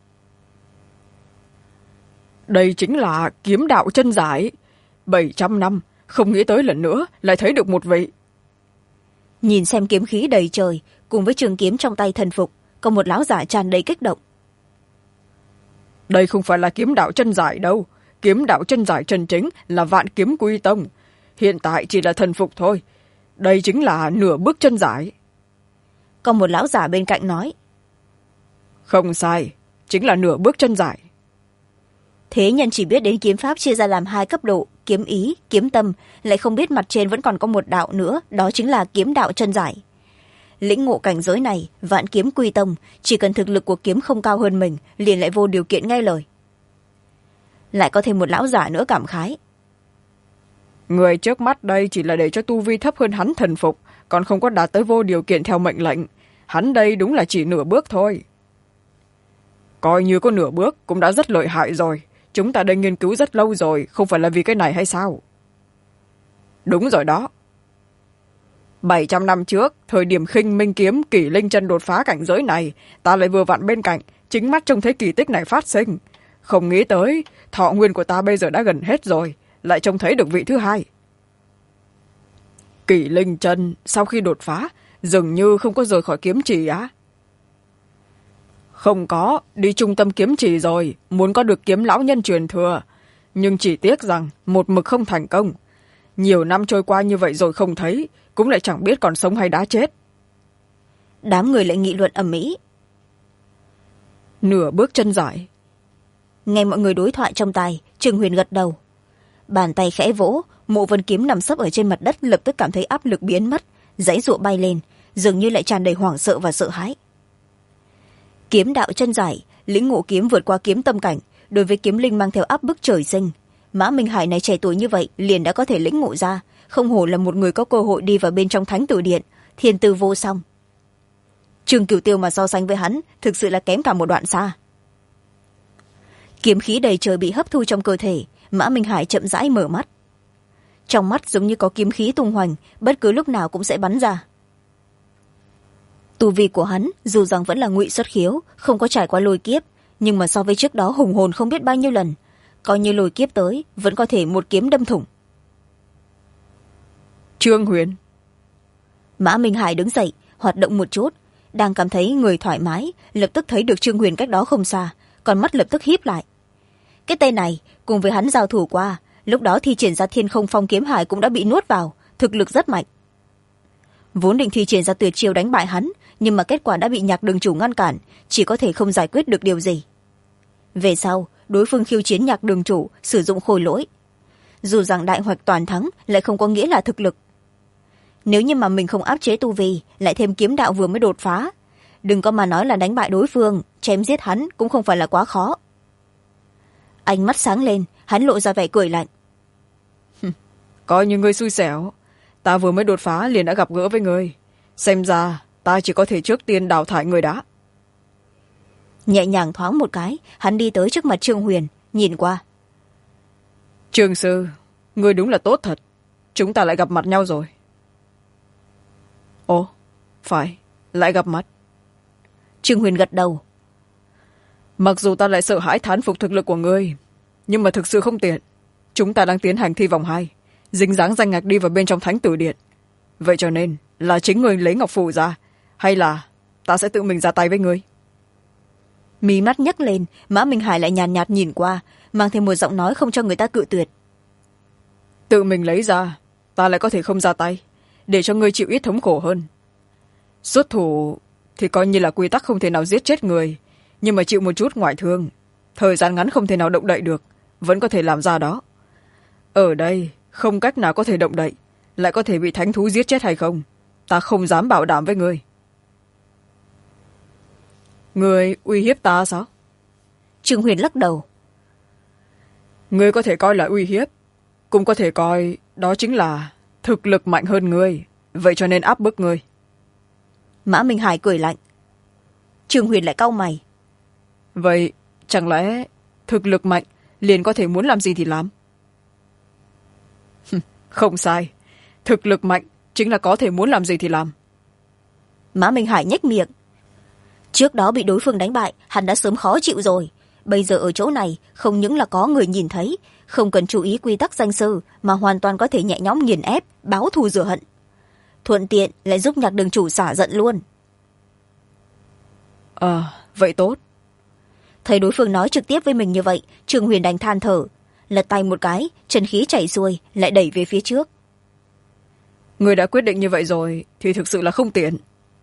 Đây chính là kiếm đạo chân giải. 700 năm, không nghĩ tới lần nữa lại thấy được một vị. Nhìn xem kiếm khí đầy trời, cùng với trường kiếm trong tay thần phục, có một lão giả tràn đầy kích động. Đây không phải là kiếm đạo chân giải đâu. Kiếm đạo chân giải chân chính là Vạn Kiếm Quy Tông. Hiện tại chỉ là thần phục thôi. Đây chính là nửa bước chân giải. Có một lão giả bên cạnh nói. Không sai, chính là nửa bước chân giải. Thế nhân chỉ biết đến kiếm pháp chia ra làm hai cấp độ, kiếm ý, kiếm tâm, lại không biết mặt trên vẫn còn có một đạo nữa, đó chính là kiếm đạo chân giải. Lĩnh ngộ cảnh giới này, Vạn Kiếm Quy Tông, chỉ cần thực lực của kiếm không cao hơn mình, liền lại vô điều kiện nghe lời. Lại có thêm một lão giả nữa cảm khái. Người trước mắt đây chỉ là để cho tu vi thấp hơn hắn thần phục, còn không có đạt tới vô điều kiện theo mệnh lệnh. Hắn đây đúng là chỉ nửa bước thôi. Coi như có nửa bước cũng đã rất lợi hại rồi. Chúng ta đã nghiên cứu rất lâu rồi, không phải là vì cái này hay sao? Đúng rồi đó. 700 năm trước, thời điểm Khinh Minh Kiếm Kỷ Linh Chân đột phá cảnh giới này, ta lại vừa vặn bên cạnh, chính mắt trông thấy kỳ tích này phát sinh. Không nghĩ tới, thọ nguyên của ta bây giờ đã gần hết rồi, lại trông thấy được vị thứ hai. Kỷ Linh Chân sau khi đột phá, dường như không có rời khỏi kiếm trì á. Không có, đi trung tâm kiếm trì rồi, muốn có được kiếm lão nhân truyền thừa. Nhưng chỉ tiếc rằng một mực không thành công. Nhiều năm trôi qua như vậy rồi không thấy, cũng lại chẳng biết còn sống hay đã chết. Đám người lại nghị luận ầm ĩ. Nửa bước chân giải. Nghe mọi người đối thoại trong tai, Trương Huyền gật đầu. Bàn tay khẽ vỗ, Mộ Vân Kiếm nằm sấp ở trên mặt đất lập tức cảm thấy áp lực biến mất, giãy giụa bay lên, dường như lại tràn đầy hoảng sợ và sợ hãi. Kiếm đạo chân giải, lĩnh ngộ kiếm vượt qua kiếm tâm cảnh, đối với kiếm linh mang theo áp bức trời sinh. Mã Minh Hải này trẻ tuổi như vậy liền đã có thể lĩnh ngộ ra, không hổ là một người có cơ hội đi vào bên trong Thánh Tử Điện, thiên tư vô song. Trương Cửu Tiêu mà so sánh với hắn, thực sự là kém cả một đoạn xa. Kiếm khí đầy trời bị hấp thu trong cơ thể, Mã Minh Hải chậm rãi mở mắt. Trong mắt giống như có kiếm khí tung hoành, bất cứ lúc nào cũng sẽ bắn ra. Tu vi của hắn dù rằng vẫn là ngụy xuất khiếu, không có trải qua lôi kiếp, nhưng mà so với trước đó hùng hồn không biết bao nhiêu lần, coi như lôi kiếp tới vẫn có thể một kiếm đâm thủng. Trương Huyền. Mã Minh Hải đứng dậy, hoạt động một chút, đang cảm thấy người thoải mái, lập tức thấy được Trương Huyền cách đó không xa, còn mắt lập tức híp lại. Cái tên này cùng với hắn giao thủ qua, lúc đó thi triển ra Thiên Không Phong Kiếm Hải cũng đã bị nuốt vào, thực lực rất mạnh. Vốn định thi triển ra tuyệt chiêu đánh bại hắn, nhưng mà kết quả đã bị Nhạc Đường Chủ ngăn cản, chỉ có thể không giải quyết được điều gì. Về sau, đối phương khiêu chiến Nhạc Đường Chủ, sử dụng khôi lỗi. Dù rằng đại hoạch toàn thắng lại không có nghĩa là thực lực. Nếu như mà mình không áp chế tu vi, lại thêm kiếm đạo vừa mới đột phá, đừng có mà nói là đánh bại đối phương, chém giết hắn cũng không phải là quá khó. Ánh mắt sáng lên, hắn lộ ra vẻ cười lạnh. coi như ngươi xui xẻo. Ta vừa mới đột phá liền đã gặp gỡ với ngươi. Xem ra ta chỉ có thể trước tiên đào thải người đã. Nhẹ nhàng thoáng một cái, hắn đi tới trước mặt Trương Huyền, nhìn qua. Trương sư, ngươi đúng là tốt thật. Chúng ta lại gặp mặt nhau rồi. Ồ, phải, lại gặp mặt. Trương Huyền gật đầu. Mặc dù ta lại sợ hãi thán phục thực lực của ngươi, nhưng mà thực sự không tiện. Chúng ta đang tiến hành thi vòng 2, dính dáng danh ngạch đi vào bên trong thánh tử điện. Vậy cho nên là chính ngươi lấy ngọc phù ra, hay là ta sẽ tự mình ra tay với ngươi? Mí mắt nhấc lên, Mã Minh Hải lại nhàn nhạt nhìn qua, mang thêm một giọng nói không cho người ta cự tuyệt. Tự mình lấy ra, ta lại có thể không ra tay, để cho ngươi chịu ít thống khổ hơn. Xuất thủ thì coi như là quy tắc không thể nào giết chết người, nhưng mà chịu một chút ngoại thương, thời gian ngắn không thể nào động đậy được, vẫn có thể làm ra đó. Ở đây không cách nào có thể động đậy, lại có thể bị thánh thú giết chết hay không, ta không dám bảo đảm với ngươi. Ngươi uy hiếp ta sao? Trương Huyền lắc đầu. Ngươi có thể coi là uy hiếp, cũng có thể coi đó chính là thực lực mạnh hơn ngươi, vậy cho nên áp bức ngươi. Mã Minh Hải cười lạnh. Trương Huyền lại cau mày. Vậy chẳng lẽ thực lực mạnh liền có thể muốn làm gì thì làm? Không sai, thực lực mạnh chính là có thể muốn làm gì thì làm. Mã Minh Hải nhếch miệng. Trước đó bị đối phương đánh bại, hắn đã sớm khó chịu rồi. Bây giờ ở chỗ này không những là có người nhìn thấy, không cần chú ý quy tắc danh sư, mà hoàn toàn có thể nhẹ nhõm nghiền ép, báo thù rửa hận. Thuận tiện lại giúp Nhạc đường chủ xả giận luôn. Vậy tốt. Thấy đối phương nói trực tiếp với mình như vậy, Trương Huyền đành than thở, lật tay một cái, chân khí chảy xuôi, lại đẩy về phía trước. Người đã quyết định như vậy rồi thì thực sự là không tiện.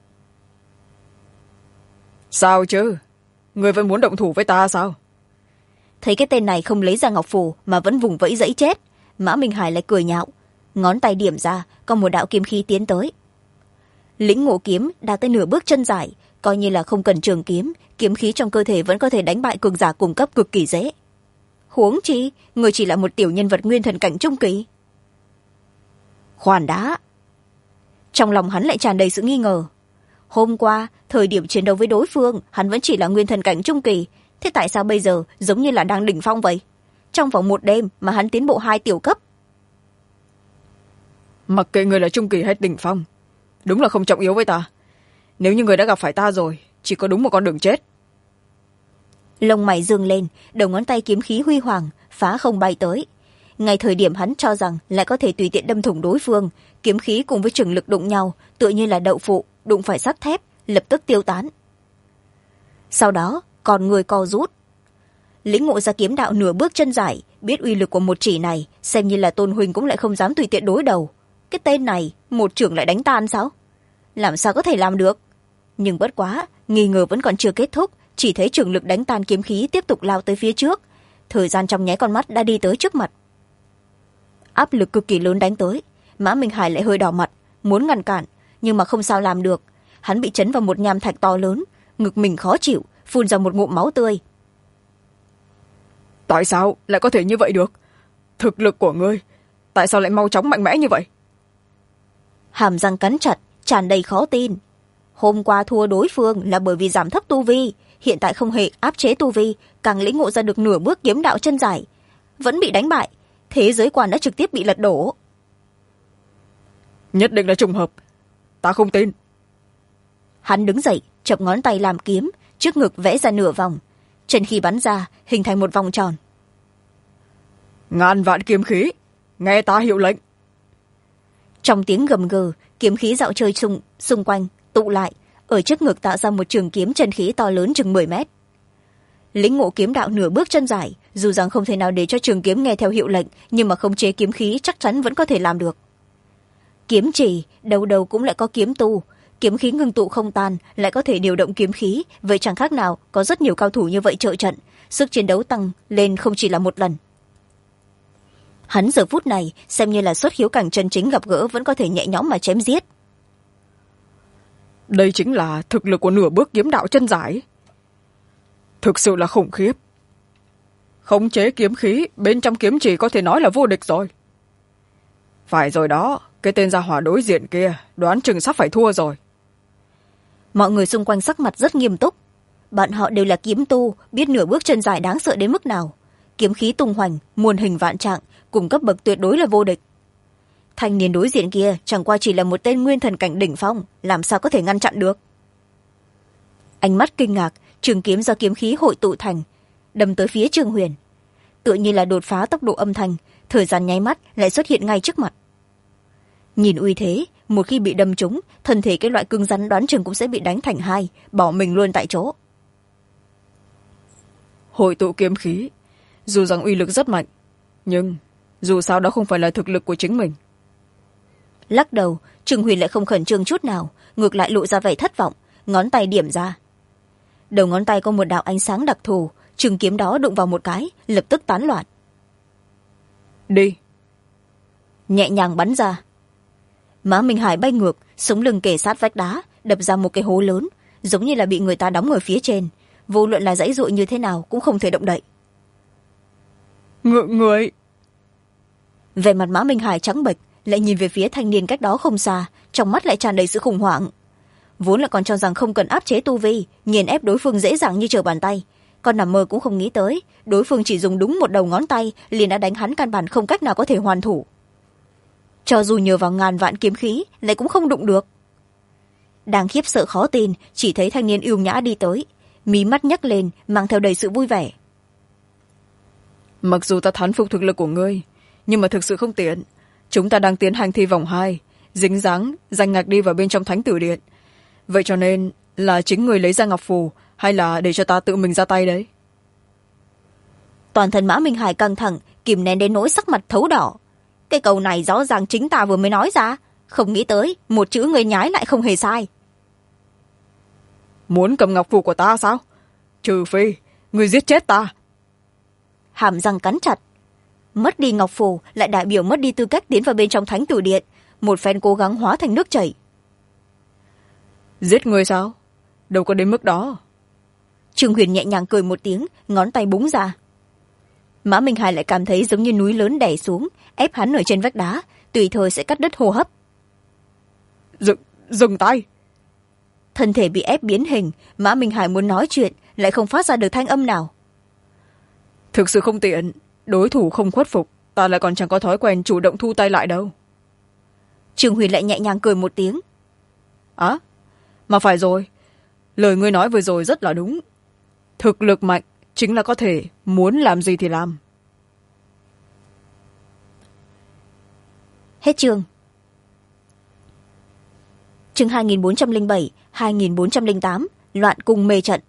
Sao chứ? Người vẫn muốn động thủ với ta sao? Thấy cái tên này không lấy ra ngọc phù mà vẫn vùng vẫy dẫy chết, Mã Minh Hải lại cười nhạo, ngón tay điểm ra, có một đạo kiếm khí tiến tới. Lĩnh ngộ kiếm đạt tới nửa bước chân dài, coi như là không cần trường kiếm, kiếm khí trong cơ thể vẫn có thể đánh bại cường giả cùng cấp cực kỳ dễ. Huống chi, người chỉ là một tiểu nhân vật nguyên thần cảnh trung kỳ. Khoan đã. Trong lòng hắn lại tràn đầy sự nghi ngờ. Hôm qua, thời điểm chiến đấu với đối phương, hắn vẫn chỉ là nguyên thần cảnh trung kỳ. Thế tại sao bây giờ giống như là đang đỉnh phong vậy? Trong vòng một đêm mà hắn tiến bộ 2 tiểu cấp. Mặc kệ người là trung kỳ hay đỉnh phong, đúng là không trọng yếu với ta. Nếu như người đã gặp phải ta rồi, chỉ có đúng một con đường chết. Lông mày dương lên, đầu ngón tay kiếm khí huy hoàng, phá không bay tới. Ngay thời điểm hắn cho rằng lại có thể tùy tiện đâm thủng đối phương, kiếm khí cùng với trường lực đụng nhau, tựa như là đậu phụ đụng phải sắt thép, lập tức tiêu tán. Sau đó còn người co rút. Lĩnh ngộ ra kiếm đạo nửa bước chân dài, biết uy lực của một chỉ này, xem như là Tôn huynh cũng lại không dám tùy tiện đối đầu. Cái tên này một chưởng lại đánh tan sao? Làm sao có thể làm được? Nhưng bất quá, nghi ngờ vẫn còn chưa kết thúc, chỉ thấy trường lực đánh tan kiếm khí tiếp tục lao tới phía trước. Thời gian trong nháy con mắt đã đi tới trước mặt. Áp lực cực kỳ lớn đánh tới, Mã Minh Hải lại hơi đỏ mặt, muốn ngăn cản, nhưng mà không sao làm được. Hắn bị chấn vào một nham thạch to lớn, ngực mình khó chịu, phun ra một ngụm máu tươi. Tại sao lại có thể như vậy được? Thực lực của ngươi, tại sao lại mau chóng mạnh mẽ như vậy? Hàm răng cắn chặt, tràn đầy khó tin. Hôm qua thua đối phương là bởi vì giảm thấp tu vi, hiện tại không hề áp chế tu vi, càng lĩnh ngộ ra được nửa bước kiếm đạo chân dài, vẫn bị đánh bại, thế giới quan đã trực tiếp bị lật đổ. Nhất định là trùng hợp, ta không tin. Hắn đứng dậy, chập ngón tay làm kiếm, trước ngực vẽ ra nửa vòng, chân khí bắn ra hình thành một vòng tròn. Ngàn vạn kiếm khí, nghe ta hiệu lệnh. Trong tiếng gầm gừ, kiếm khí dạo chơi xung quanh tụ lại, ở trước ngực tạo ra một trường kiếm chân khí to lớn chừng 10 mét. Lĩnh ngộ kiếm đạo nửa bước chân dài, dù rằng không thể nào để cho trường kiếm nghe theo hiệu lệnh, nhưng mà khống chế kiếm khí chắc chắn vẫn có thể làm được. Kiếm chỉ đầu đầu cũng lại có kiếm tu, kiếm khí ngưng tụ không tan, lại có thể điều động kiếm khí, vậy chẳng khác nào có rất nhiều cao thủ như vậy trợ trận, sức chiến đấu tăng lên không chỉ là một lần. Hắn giờ phút này xem như là xuất khiếu cảnh chân chính gặp gỡ vẫn có thể nhẹ nhõm mà chém giết. Đây chính là thực lực của nửa bước kiếm đạo chân giải. Thực sự là khủng khiếp. Khống chế kiếm khí bên trong kiếm chỉ có thể nói là vô địch rồi. phải rồi đó, cái tên gia hỏa đối diện kia đoán chừng sắp phải thua rồi. Mọi người xung quanh sắc mặt rất nghiêm túc. Bọn họ đều là kiếm tu, biết nửa bước chân dài đáng sợ đến mức nào. Kiếm khí tung hoành, muôn hình vạn trạng, cùng cấp bậc tuyệt đối là vô địch. Thanh niên đối diện kia chẳng qua chỉ là một tên nguyên thần cảnh đỉnh phong, làm sao có thể ngăn chặn được. Ánh mắt kinh ngạc, trường kiếm do kiếm khí hội tụ thành, đâm tới phía Trương Huyền. Tựa như là đột phá tốc độ âm thanh, thời gian nháy mắt lại xuất hiện ngay trước mặt. Nhìn uy thế, một khi bị đâm trúng, thân thể cái loại cứng rắn đoán chừng cũng sẽ bị đánh thành hai, bỏ mình luôn tại chỗ. Hội tụ kiếm khí, dù rằng uy lực rất mạnh, nhưng dù sao đó không phải là thực lực của chính mình. Lắc đầu, Trương Huyền lại không khẩn trương chút nào, ngược lại lộ ra vẻ thất vọng, ngón tay điểm ra. Đầu ngón tay có một đạo ánh sáng đặc thù, trường kiếm đó đụng vào một cái, lập tức tán loạn. Đi. Nhẹ nhàng bắn ra. Mã Minh Hải bay ngược, sống lưng kề sát vách đá, đập ra một cái hố lớn, giống như là bị người ta đóng ở phía trên, vô luận là dãy dụa như thế nào cũng không thể động đậy. Người. Về mặt Mã Minh Hải trắng bệch, lại nhìn về phía thanh niên cách đó không xa, trong mắt lại tràn đầy sự khủng hoảng. Vốn là còn cho rằng không cần áp chế tu vi, nghiền ép đối phương dễ dàng như trở bàn tay, còn nằm mơ cũng không nghĩ tới đối phương chỉ dùng đúng một đầu ngón tay liền đã đánh hắn căn bản không cách nào có thể hoàn thủ. Cho dù nhờ vào ngàn vạn kiếm khí lại cũng không đụng được. Đang khiếp sợ khó tin, chỉ thấy thanh niên yêu nhã đi tới, mí mắt nhấc lên mang theo đầy sự vui vẻ. Mặc dù ta thán phục thực lực của ngươi, nhưng mà thực sự không tiện. Chúng ta đang tiến hành thi vòng 2, dính dáng danh ngạch đi vào bên trong thánh tử điện. Vậy cho nên là chính người lấy ra ngọc phù, hay là để cho ta tự mình ra tay đấy? Toàn thân Mã Minh Hải căng thẳng, kìm nén đến nỗi sắc mặt thấu đỏ. Cái câu này rõ ràng chính ta vừa mới nói ra, không nghĩ tới một chữ người nhái lại không hề sai. Muốn cầm ngọc phù của ta sao? Trừ phi người giết chết ta. Hàm răng cắn chặt. Mất đi ngọc phù lại đại biểu mất đi tư cách tiến vào bên trong thánh tử điện, một phen cố gắng hóa thành nước chảy. Giết người sao? Đâu có đến mức đó. Trương Huyền nhẹ nhàng cười một tiếng, ngón tay búng ra. Mã Minh Hải lại cảm thấy giống như núi lớn đè xuống, ép hắn ở trên vách đá, tùy thời sẽ cắt đứt hô hấp. Dừng tay. Thân thể bị ép biến hình, Mã Minh Hải muốn nói chuyện lại không phát ra được thanh âm nào. Thực sự không tiện, đối thủ không khuất phục, ta lại còn chẳng có thói quen chủ động thu tay lại đâu. Trương Huyền lại nhẹ nhàng cười một tiếng. Á, mà phải rồi, lời ngươi nói vừa rồi rất là đúng. Thực lực mạnh chính là có thể muốn làm gì thì làm. Hết chương. Chương 2407, 2408, loạn cung mê trận.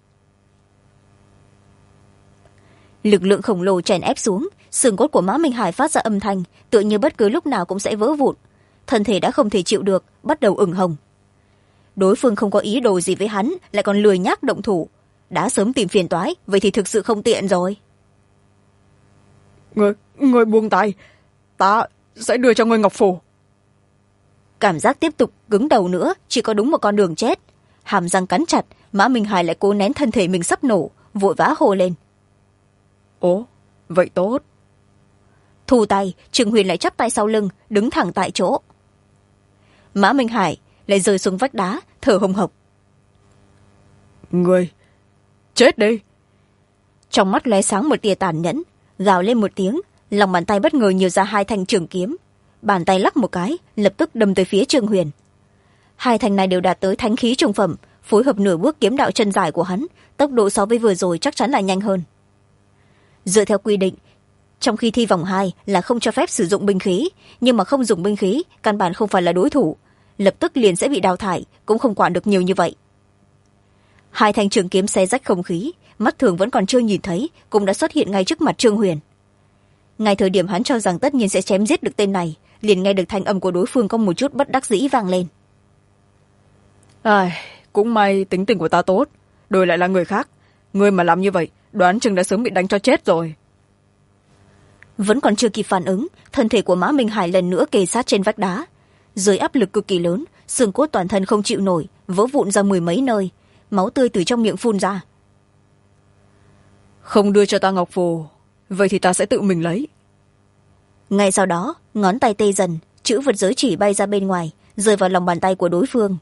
Lực lượng khổng lồ chèn ép xuống, xương cốt của Mã Minh Hải phát ra âm thanh, tựa như bất cứ lúc nào cũng sẽ vỡ vụn. Thân thể đã không thể chịu được, bắt đầu ửng hồng. Đối phương không có ý đồ gì với hắn, lại còn lười nhác động thủ. Đã sớm tìm phiền toái, vậy thì thực sự không tiện rồi. Người buông tay, ta sẽ đưa cho ngươi ngọc phù. Cảm giác tiếp tục cứng đầu nữa, chỉ có đúng một con đường chết. Hàm răng cắn chặt, Mã Minh Hải lại cố nén thân thể mình sắp nổ, vội vã hô lên. Ồ, vậy tốt. Thu tay, Trương Huyền lại chắp tay sau lưng, đứng thẳng tại chỗ. Mã Minh Hải lại rơi xuống vách đá, thở hồng hộc. Người chết đi. Trong mắt lóe sáng một tia tàn nhẫn, gào lên một tiếng, lòng bàn tay bất ngờ nhiều ra hai thanh trường kiếm. Bàn tay lắc một cái, lập tức đâm tới phía Trương Huyền. Hai thanh này đều đạt tới thánh khí trung phẩm, phối hợp nửa bước kiếm đạo chân dài của hắn, tốc độ so với vừa rồi chắc chắn là nhanh hơn. Dựa theo quy định, trong khi thi vòng 2 là không cho phép sử dụng binh khí, nhưng mà không dùng binh khí căn bản không phải là đối thủ, lập tức liền sẽ bị đào thải, cũng không quản được nhiều như vậy. Hai thanh trường kiếm xé rách không khí, mắt thường vẫn còn chưa nhìn thấy, cũng đã xuất hiện ngay trước mặt Trương Huyền. Ngay thời điểm hắn cho rằng tất nhiên sẽ chém giết được tên này, liền nghe được thanh âm của đối phương có một chút bất đắc dĩ vang lên. Cũng may tính tình của ta tốt, đổi lại là người khác, ngươi mà làm như vậy đoán chừng đã sớm bị đánh cho chết rồi. Vẫn còn chưa kịp phản ứng, thân thể của Mã Minh Hải lần nữa kề sát trên vách đá. Dưới áp lực cực kỳ lớn, xương cốt toàn thân không chịu nổi, vỡ vụn ra mười mấy nơi, máu tươi từ trong miệng phun ra. Không đưa cho ta ngọc phù, vậy thì ta sẽ tự mình lấy. ngay sau đó ngón tay tê dần, chữ vật giới chỉ bay ra bên ngoài, rơi vào lòng bàn tay của đối phương.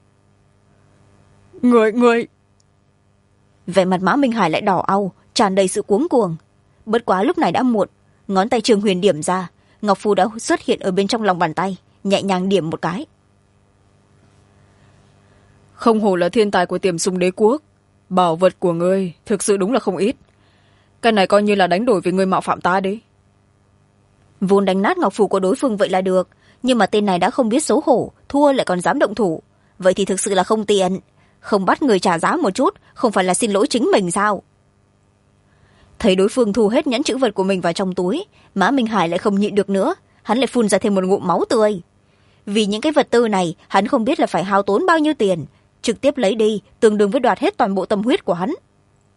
Người Vẻ mặt Mã Minh Hải lại đỏ au, tràn đầy sự cuống cuồng. Bất quá lúc này đã muộn, ngón tay Trương Huyền điểm ra, ngọc phù đã xuất hiện ở bên trong lòng bàn tay, nhẹ nhàng điểm một cái. không hổ là thiên tài của Tiềm Sung Đế quốc, bảo vật của ngươi thực sự đúng là không ít. Cái này coi như là đánh đổi vì ngươi mạo phạm ta đi. Vốn đánh nát ngọc phù của đối phương vậy là được, nhưng mà tên này đã không biết xấu hổ, thua lại còn dám động thủ, vậy thì thực sự là không tiện. Không bắt người trả giá một chút, không phải là xin lỗi chính mình sao? Thấy đối phương thu hết nhẫn chữ vật của mình vào trong túi, Mã Minh Hải lại không nhịn được nữa, hắn lại phun ra thêm một ngụm máu tươi. Vì những cái vật tư này hắn không biết là phải hao tốn bao nhiêu tiền, trực tiếp lấy đi tương đương với đoạt hết toàn bộ tâm huyết của hắn.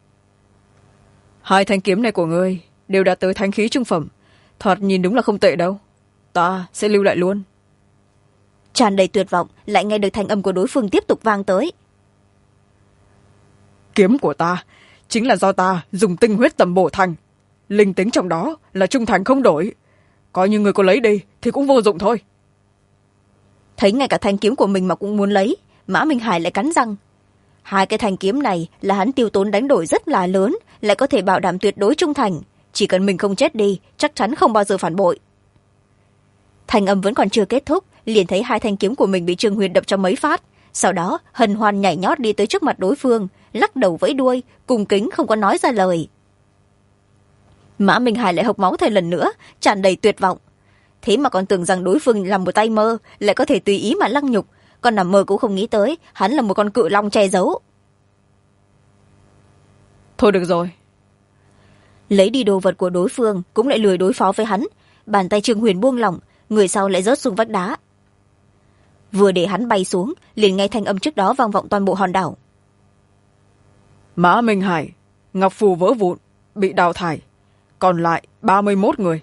2 thanh kiếm này của ngươi đều đạt tới thánh khí trung phẩm, thoạt nhìn đúng là không tệ đâu, ta sẽ lưu lại luôn. Tràn đầy tuyệt vọng, lại nghe được thanh âm của đối phương tiếp tục vang tới. Kiếm của ta chính là do ta dùng tinh huyết tầm bổ thành, linh tính trong đó là trung thành không đổi, coi như người có lấy đi thì cũng vô dụng thôi. Thấy ngay cả thanh kiếm của mình mà cũng muốn lấy, Mã Minh Hải lại cắn răng. 2 cái thanh kiếm này là hắn tiêu tốn đánh đổi rất là lớn, lại có thể bảo đảm tuyệt đối trung thành, chỉ cần mình không chết đi chắc chắn không bao giờ phản bội. Thanh âm vẫn còn chưa kết thúc, liền thấy 2 thanh kiếm của mình bị Trương Huyền đập cho mấy phát, sau đó hân hoan nhảy nhót đi tới trước mặt đối phương, lắc đầu vẫy đuôi, cung kính không có nói ra lời. Mã Minh Hải lại hộc máu thêm lần nữa, tràn đầy tuyệt vọng. Thế mà còn tưởng rằng đối phương là một tay mơ, lại có thể tùy ý mà lăng nhục, còn nằm mơ cũng không nghĩ tới hắn là một con cự long che giấu. Thôi được rồi. Lấy đi đồ vật của đối phương cũng lại lười đối phó với hắn, bàn tay Trương Huyền buông lỏng, người sau lại rớt xuống vách đá. Vừa để hắn bay xuống, liền nghe thanh âm trước đó vang vọng toàn bộ hòn đảo. Mã Minh Hải, ngọc phù vỡ vụn, bị đào thải, còn lại 31 người.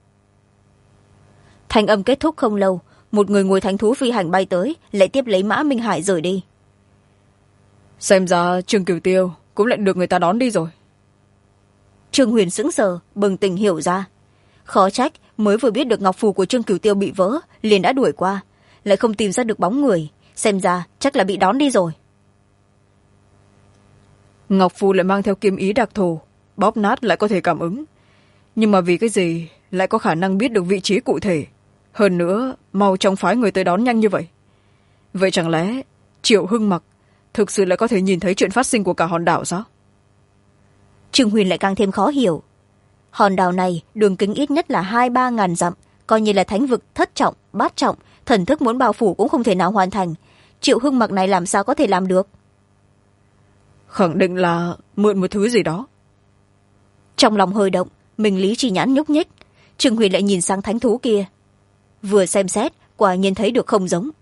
Thanh âm kết thúc không lâu, một người ngồi thánh thú phi hành bay tới, lại tiếp lấy Mã Minh Hải rời đi. Xem ra Trương Cửu Tiêu cũng lại được người ta đón đi rồi. Trương Huyền sững sờ, bừng tỉnh hiểu ra. Khó trách mới vừa biết được ngọc phù của Trương Cửu Tiêu bị vỡ, liền đã đuổi qua, lại không tìm ra được bóng người, xem ra chắc là bị đón đi rồi. Ngọc phù lại mang theo kiếm ý đặc thù, bóp nát lại có thể cảm ứng, nhưng mà vì cái gì lại có khả năng biết được vị trí cụ thể, hơn nữa mau chóng phái người tới đón nhanh như vậy? Vậy chẳng lẽ Triệu Hưng Mặc thực sự lại có thể nhìn thấy chuyện phát sinh của cả hòn đảo sao? Trương Huyền lại càng thêm khó hiểu. Hòn đảo này đường kính ít nhất là 2-3 ngàn dặm, coi như là thánh vực thất trọng, bát trọng, thần thức muốn bao phủ cũng không thể nào hoàn thành. Triệu Hưng Mặc này làm sao có thể làm được? Khẳng định là mượn một thứ gì đó. Trong lòng hơi động, mình lý trí nhãn nhúc nhích, Trương Huyền lại nhìn sang thánh thú kia. Vừa xem xét, quả nhiên thấy được không giống.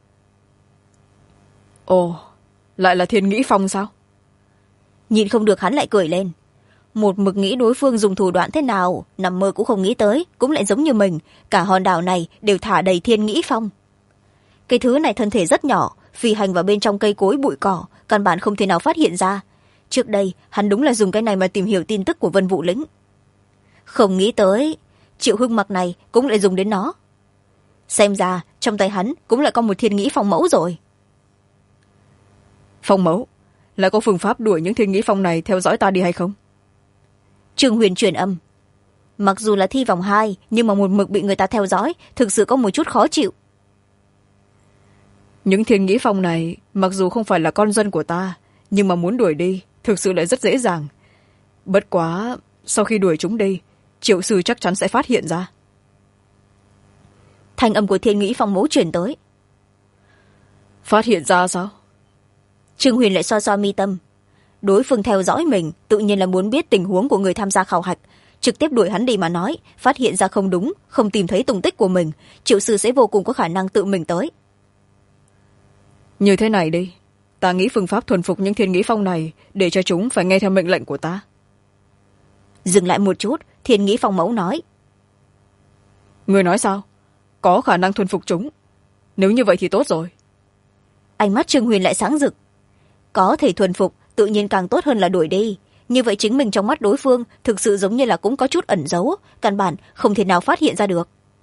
Ồ, lại là Thiên Nghĩ Phong sao? Nhìn không được hắn lại cười lên. Một mực nghĩ đối phương dùng thủ đoạn thế nào, nằm mơ cũng không nghĩ tới, cũng lại giống như mình, cả hòn đảo này đều thả đầy Thiên Nghĩ Phong. Cái thứ này thân thể rất nhỏ, phi hành vào bên trong cây cối bụi cỏ, căn bản không thể nào phát hiện ra. Trước đây hắn đúng là dùng cái này mà tìm hiểu tin tức của Vân Vũ Lĩnh. Không nghĩ tới Triệu Hưng Mặc này cũng lại dùng đến nó. Xem ra trong tay hắn cũng lại có một Thiên Nghĩ Phong mẫu rồi. Phong mẫu? Lại có phương pháp đuổi những Thiên Nghĩ Phong này theo dõi ta đi hay không? Trương Huyền truyền âm. Mặc dù là thi vòng 2, nhưng mà một mực bị người ta theo dõi, thực sự có một chút khó chịu. Những Thiên Nghĩ Phong này mặc dù không phải là con dân của ta, nhưng mà muốn đuổi đi thực sự lại rất dễ dàng. Bất quá sau khi đuổi chúng đi, Triệu sư chắc chắn sẽ phát hiện ra. Thanh âm của Thiên Nghĩ Phong mẫu truyền tới. Phát hiện ra sao? Trương Huyền lại xoa xoa mi tâm. Đối phương theo dõi mình tự nhiên là muốn biết tình huống của người tham gia khảo hạch, trực tiếp đuổi hắn đi mà nói, phát hiện ra không đúng, không tìm thấy tung tích của mình, Triệu sư sẽ vô cùng có khả năng tự mình tới. Như thế này đi, ta nghĩ phương pháp thuần phục những Thiên Nghĩ Phong này để cho chúng phải nghe theo mệnh lệnh của ta. Dừng lại một chút, Thiên Nghĩ Phong mẫu nói. Người nói sao? Có khả năng thuần phục chúng? Nếu như vậy thì tốt rồi. Ánh mắt Trương Huyền lại sáng rực. Có thể thuần phục tự nhiên càng tốt hơn là đuổi đi, như vậy chính mình trong mắt đối phương thực sự giống như là cũng có chút ẩn giấu, căn bản không thể nào phát hiện ra được.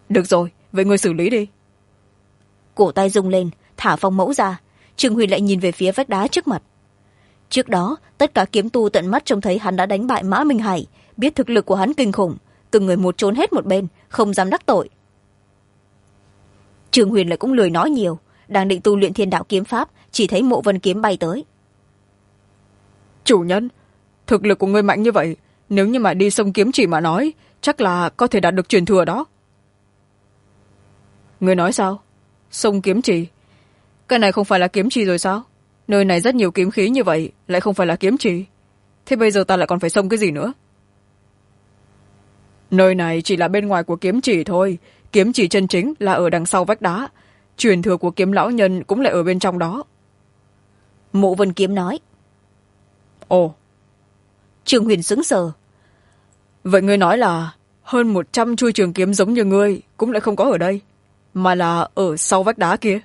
được rồi, vậy ngươi xử lý đi. Cổ tay rung lên, thả phong mẫu ra. Trương Huyền lại nhìn về phía vách đá trước mặt. Trước đó tất cả kiếm tu tận mắt trông thấy hắn đã đánh bại Mã Minh Hải, biết thực lực của hắn kinh khủng, từng người một trốn hết một bên, không dám đắc tội. Trương Huyền lại cũng lười nói nhiều, đang định tu luyện thiên đạo kiếm pháp, chỉ thấy Mộ Vân Kiếm bay tới. Chủ nhân, thực lực của ngươi mạnh như vậy, nếu như mà đi sông kiếm chỉ mà nói, chắc là có thể đạt được truyền thừa đó. Ngươi nói sao? Sông kiếm chỉ? Cái này không phải là kiếm chỉ rồi sao? Nơi này rất nhiều kiếm khí như vậy, lại không phải là kiếm chỉ. Thế bây giờ ta lại còn phải xông cái gì nữa? Nơi này chỉ là bên ngoài của kiếm chỉ thôi. Kiếm chỉ chân chính là ở đằng sau vách đá. Truyền thừa của kiếm lão nhân cũng lại ở bên trong đó. Mộ Vân Kiếm nói. Ồ. Trương Huyền sững sờ. Vậy ngươi nói là hơn 100 chuôi trường kiếm giống như ngươi cũng lại không có ở đây, mà là ở sau vách đá kia?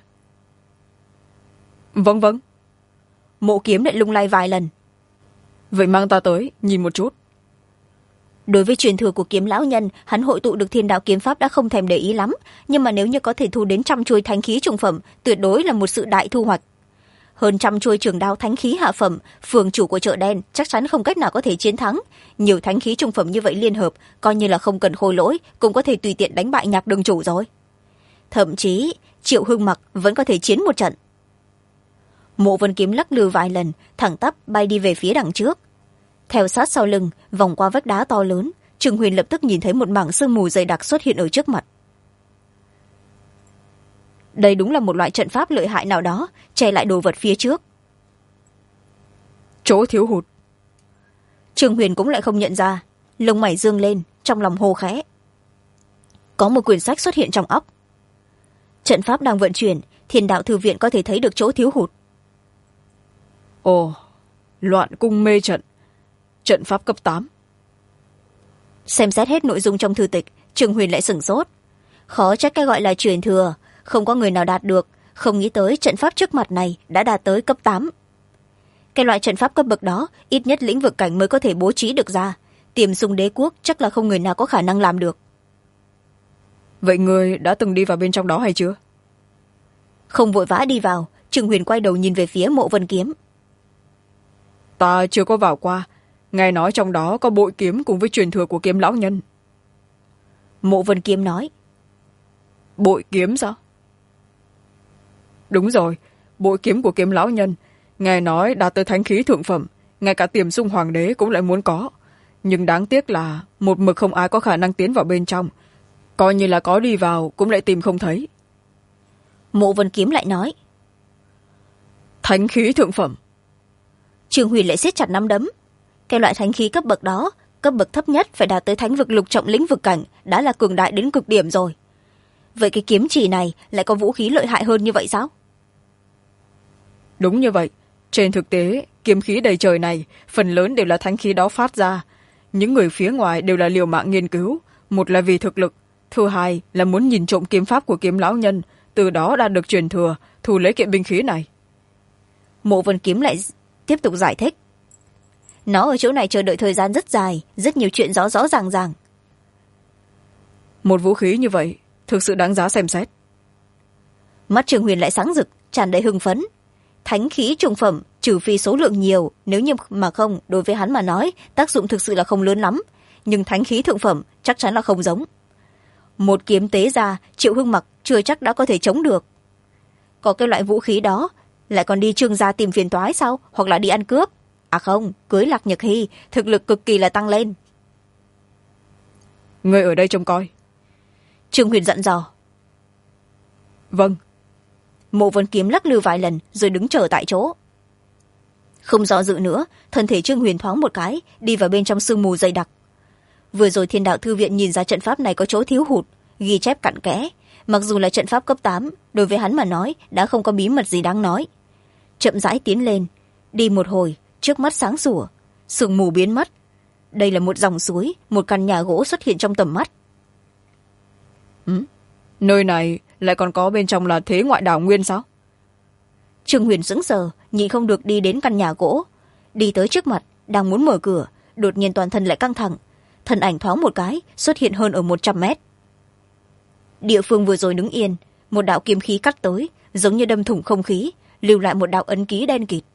Vâng vâng. Mộ Kiếm lại lung lay vài lần. Vậy mang ta tới nhìn một chút. Đối với truyền thừa của kiếm lão nhân, hắn hội tụ được thiên đạo kiếm pháp đã không thèm để ý lắm, nhưng mà nếu như có thể thu đến 100 chuôi thánh khí trung phẩm, tuyệt đối là một sự đại thu hoạch. Hơn 100 chuôi trường đao thánh khí hạ phẩm, phường chủ của chợ đen chắc chắn không cách nào có thể chiến thắng. Nhiều thánh khí trung phẩm như vậy liên hợp, coi như là không cần khôi lỗi cũng có thể tùy tiện đánh bại Nhạc đường chủ rồi. Thậm chí Triệu Hưng Mặc vẫn có thể chiến một trận. Mộ Vân Kiếm lắc lư vài lần, thẳng tắp bay đi về phía đằng trước. Theo sát sau lưng, vòng qua vách đá to lớn, Trương Huyền lập tức nhìn thấy một mảng sương mù dày đặc xuất hiện ở trước mặt. Đây đúng là một loại trận pháp lợi hại nào đó, che lại đồ vật phía trước. Chỗ thiếu hụt. Trương Huyền cũng lại không nhận ra, lông mày dương lên, trong lòng hô khẽ. Có một quyển sách xuất hiện trong óc. Trận pháp đang vận chuyển, Thiên đạo thư viện có thể thấy được chỗ thiếu hụt. Ồ, loạn cung mê trận. Trận pháp cấp 8. Xem xét hết nội dung trong thư tịch, Trương Huyền lại sửng sốt. Khó trách cái gọi là truyền thừa, không có người nào đạt được, không nghĩ tới trận pháp trước mặt này đã đạt tới cấp 8. Cái loại trận pháp cấp bậc đó, ít nhất lĩnh vực cảnh mới có thể bố trí được ra. Tiềm Sung Đế quốc chắc là không người nào có khả năng làm được. Vậy ngươi đã từng đi vào bên trong đó hay chưa? Không vội vã đi vào, Trương Huyền quay đầu nhìn về phía Mộ Vân Kiếm. Ta chưa có vào qua, nghe nói trong đó có bội kiếm cùng với truyền thừa của kiếm lão nhân. Mộ Vân Kiếm nói. Bội kiếm sao? Đúng rồi, bội kiếm của kiếm lão nhân, nghe nói đạt tới thánh khí thượng phẩm, ngay cả Tiềm Sung hoàng đế cũng lại muốn có. Nhưng đáng tiếc là một mực không ai có khả năng tiến vào bên trong, coi như là có đi vào cũng lại tìm không thấy. Mộ Vân Kiếm lại nói. Thánh khí thượng phẩm. Trương Huyền lại siết chặt nắm đấm. Cái loại thánh khí cấp bậc đó, cấp bậc thấp nhất phải đạt tới thánh vực lục trọng lĩnh vực cảnh, đã là cường đại đến cực điểm rồi. Vậy cái kiếm chỉ này lại có vũ khí lợi hại hơn như vậy sao? Đúng như vậy. Trên thực tế, kiếm khí đầy trời này phần lớn đều là thánh khí đó phát ra. Những người phía ngoài đều là liều mạng nghiên cứu, một là vì thực lực, thứ hai là muốn nhìn trộm kiếm pháp của kiếm lão nhân, từ đó đạt được truyền thừa, thu lấy kiện binh khí này. Mộ Vân Kiếm lại tiếp tục giải thích. Nó ở chỗ này chờ đợi thời gian rất dài, rất nhiều chuyện rõ rõ ràng ràng. Một vũ khí như vậy thực sự đáng giá xem xét. Mắt Trương Huyền lại sáng rực, tràn đầy hưng phấn. Thánh khí trung phẩm, trừ phi số lượng nhiều, nếu như mà không, đối với hắn mà nói, tác dụng thực sự là không lớn lắm. Nhưng thánh khí thượng phẩm chắc chắn là không giống. Một kiếm tế ra, Triệu Hưng Mặc chưa chắc đã có thể chống được. Có cái loại vũ khí đó, lại còn đi Trương gia tìm phiền toái sao? Hoặc là đi ăn cướp? À không, cưới Lạc Nhật Hy, thực lực cực kỳ là tăng lên. Người ở đây trông coi. Trương Huyền dặn dò. Vâng. Mộ Vân Kiếm lắc lư vài lần rồi đứng chờ tại chỗ. Không do dự nữa, thân thể Trương Huyền thoáng một cái, đi vào bên trong sương mù dày đặc. Vừa rồi Thiên đạo thư viện nhìn ra trận pháp này có chỗ thiếu hụt, ghi chép cặn kẽ. Mặc dù là trận pháp cấp 8, đối với hắn mà nói đã không có bí mật gì đáng nói. Chậm rãi tiến lên, đi một hồi, trước mắt sáng sủa, sương mù biến mất. Đây là một dòng suối, một căn nhà gỗ xuất hiện trong tầm mắt. Nơi này lại còn có bên trong là thế ngoại đảo nguyên sao? Trương Huyền sững sờ, nhịn không được đi đến căn nhà gỗ. Đi tới trước mặt, đang muốn mở cửa, đột nhiên toàn thân lại căng thẳng. Thân ảnh thoáng một cái, xuất hiện hơn ở 100 mét. địa phương vừa rồi đứng yên, một đạo kiếm khí cắt tới, giống như đâm thủng không khí, lưu lại một đạo ấn ký đen kịt.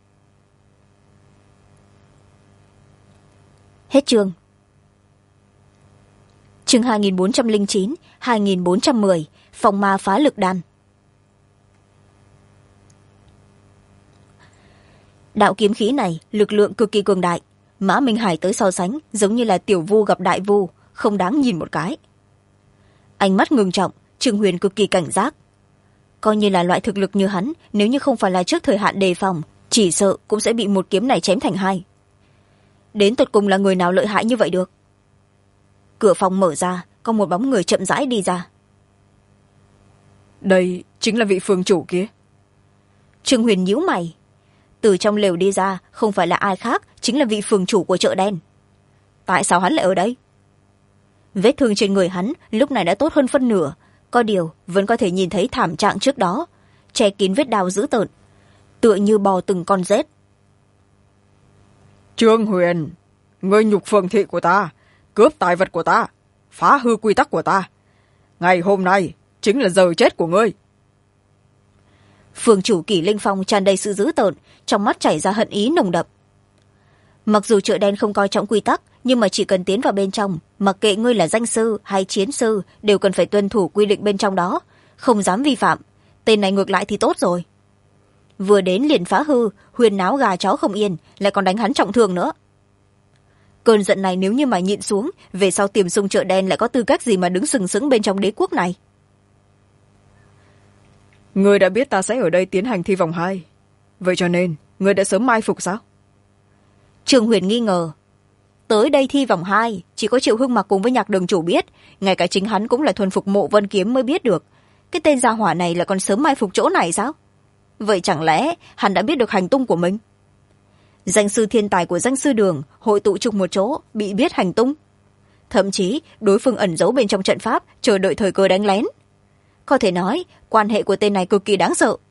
Hết chương. Chương 2409, 2410, Phong ma phá lực đan. Đạo kiếm khí này lực lượng cực kỳ cường đại, Mã Minh Hải tới so sánh giống như là tiểu vu gặp đại vu, không đáng nhìn một cái. Ánh mắt ngưng trọng, Trương Huyền cực kỳ cảnh giác. Coi như là loại thực lực như hắn, nếu như không phải là trước thời hạn đề phòng, chỉ sợ cũng sẽ bị một kiếm này chém thành hai. Đến tột cùng là người nào lợi hại như vậy được? Cửa phòng mở ra, có một bóng người chậm rãi đi ra. Đây chính là vị phương chủ kia. Trương Huyền nhíu mày. Từ trong lều đi ra không phải là ai khác, chính là vị phường chủ của chợ đen. Tại sao hắn lại ở đây? Vết thương trên người hắn lúc này đã tốt hơn phân nửa, có điều vẫn có thể nhìn thấy thảm trạng trước đó, che kín vết đau dữ tợn, tựa như bò từng con rết. Trương Huyền, ngươi nhục phường thị của ta, cướp tài vật của ta, phá hư quy tắc của ta, ngày hôm nay chính là giờ chết của ngươi. Phường chủ Kỷ Linh Phong tràn đầy sự dữ tợn, trong mắt chảy ra hận ý nồng đậm. Mặc dù chợ đen không coi trọng quy tắc, nhưng mà chỉ cần tiến vào bên trong, mặc kệ ngươi là danh sư hay chiến sư, đều cần phải tuân thủ quy định bên trong đó, không dám vi phạm. Tên này ngược lại thì tốt rồi, vừa đến liền phá hư, huyên náo gà chó không yên, lại còn đánh hắn trọng thương nữa. Cơn giận này nếu như mà nhịn xuống, về sau Tiềm Sung chợ đen lại có tư cách gì mà đứng sừng sững bên trong đế quốc này? Ngươi đã biết ta sẽ ở đây tiến hành thi vòng 2, vậy cho nên ngươi đã sớm mai phục sao? Trương Huyền nghi ngờ. Tới đây thi vòng 2, chỉ có Triệu Hưng Mặc cùng với Nhạc Đường chủ biết, ngay cả chính hắn cũng là thuần phục Mộ Vân Kiếm mới biết được. Cái tên gia hỏa này là còn sớm mai phục chỗ này sao? Vậy chẳng lẽ hắn đã biết được hành tung của mình? Danh sư thiên tài của danh sư đường hội tụ chung một chỗ, bị biết hành tung. Thậm chí đối phương ẩn giấu bên trong trận pháp, chờ đợi thời cơ đánh lén. Có thể nói quan hệ của tên này cực kỳ đáng sợ.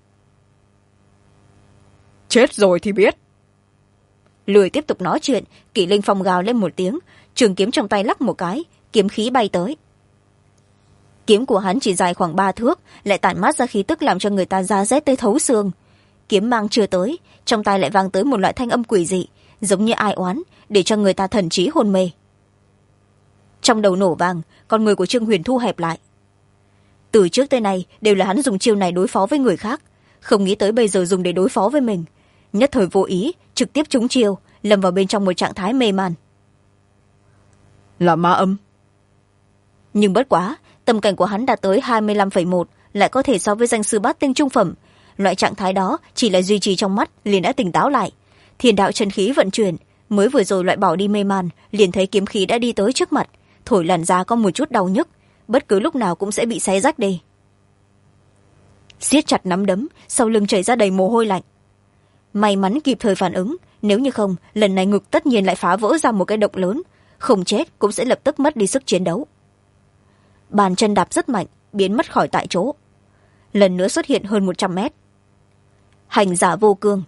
Chết rồi thì biết. Lười tiếp tục nói chuyện, Kỷ Linh Phong gào lên một tiếng, trường kiếm trong tay lắc một cái, kiếm khí bay tới. Kiếm của hắn chỉ dài khoảng 3 thước, lại tản mát ra khí tức làm cho người ta da rét tới thấu xương. Kiếm mang chưa tới, trong tay lại vang tới một loại thanh âm quỷ dị, giống như ai oán, để cho người ta thần trí hôn mê. Trong đầu nổ vang, con người của Trương Huyền thu hẹp lại. Từ trước tới nay đều là hắn dùng chiêu này đối phó với người khác, không nghĩ tới bây giờ dùng để đối phó với mình. Nhất thời vô ý, trực tiếp trúng chiêu, lâm vào bên trong một trạng thái mê man. Là ma âm. Nhưng bất quá, tâm cảnh của hắn đạt tới 25,1, lại có thể so với danh sư bát tinh trung phẩm. Loại trạng thái đó chỉ là duy trì trong mắt liền đã tỉnh táo lại. Thiên đạo chân khí vận chuyển, mới vừa rồi loại bỏ đi mê man, liền thấy kiếm khí đã đi tới trước mặt, thổi làn da có một chút đau nhức, bất cứ lúc nào cũng sẽ bị xé rách đi. Siết chặt nắm đấm, sau lưng chảy ra đầy mồ hôi lạnh. May mắn kịp thời phản ứng, nếu như không, lần này ngực tất nhiên lại phá vỡ ra một cái động lớn, không chết cũng sẽ lập tức mất đi sức chiến đấu. Bàn chân đạp rất mạnh, biến mất khỏi tại chỗ. Lần nữa xuất hiện hơn 100 mét. Hành giả vô cương.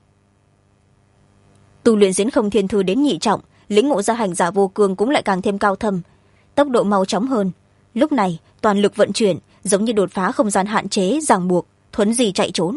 Tu luyện diễn không thiên thư đến nhị trọng, lĩnh ngộ ra hành giả vô cương cũng lại càng thêm cao thâm, tốc độ mau chóng hơn. Lúc này toàn lực vận chuyển, giống như đột phá không gian hạn chế ràng buộc, thuấn di chạy trốn.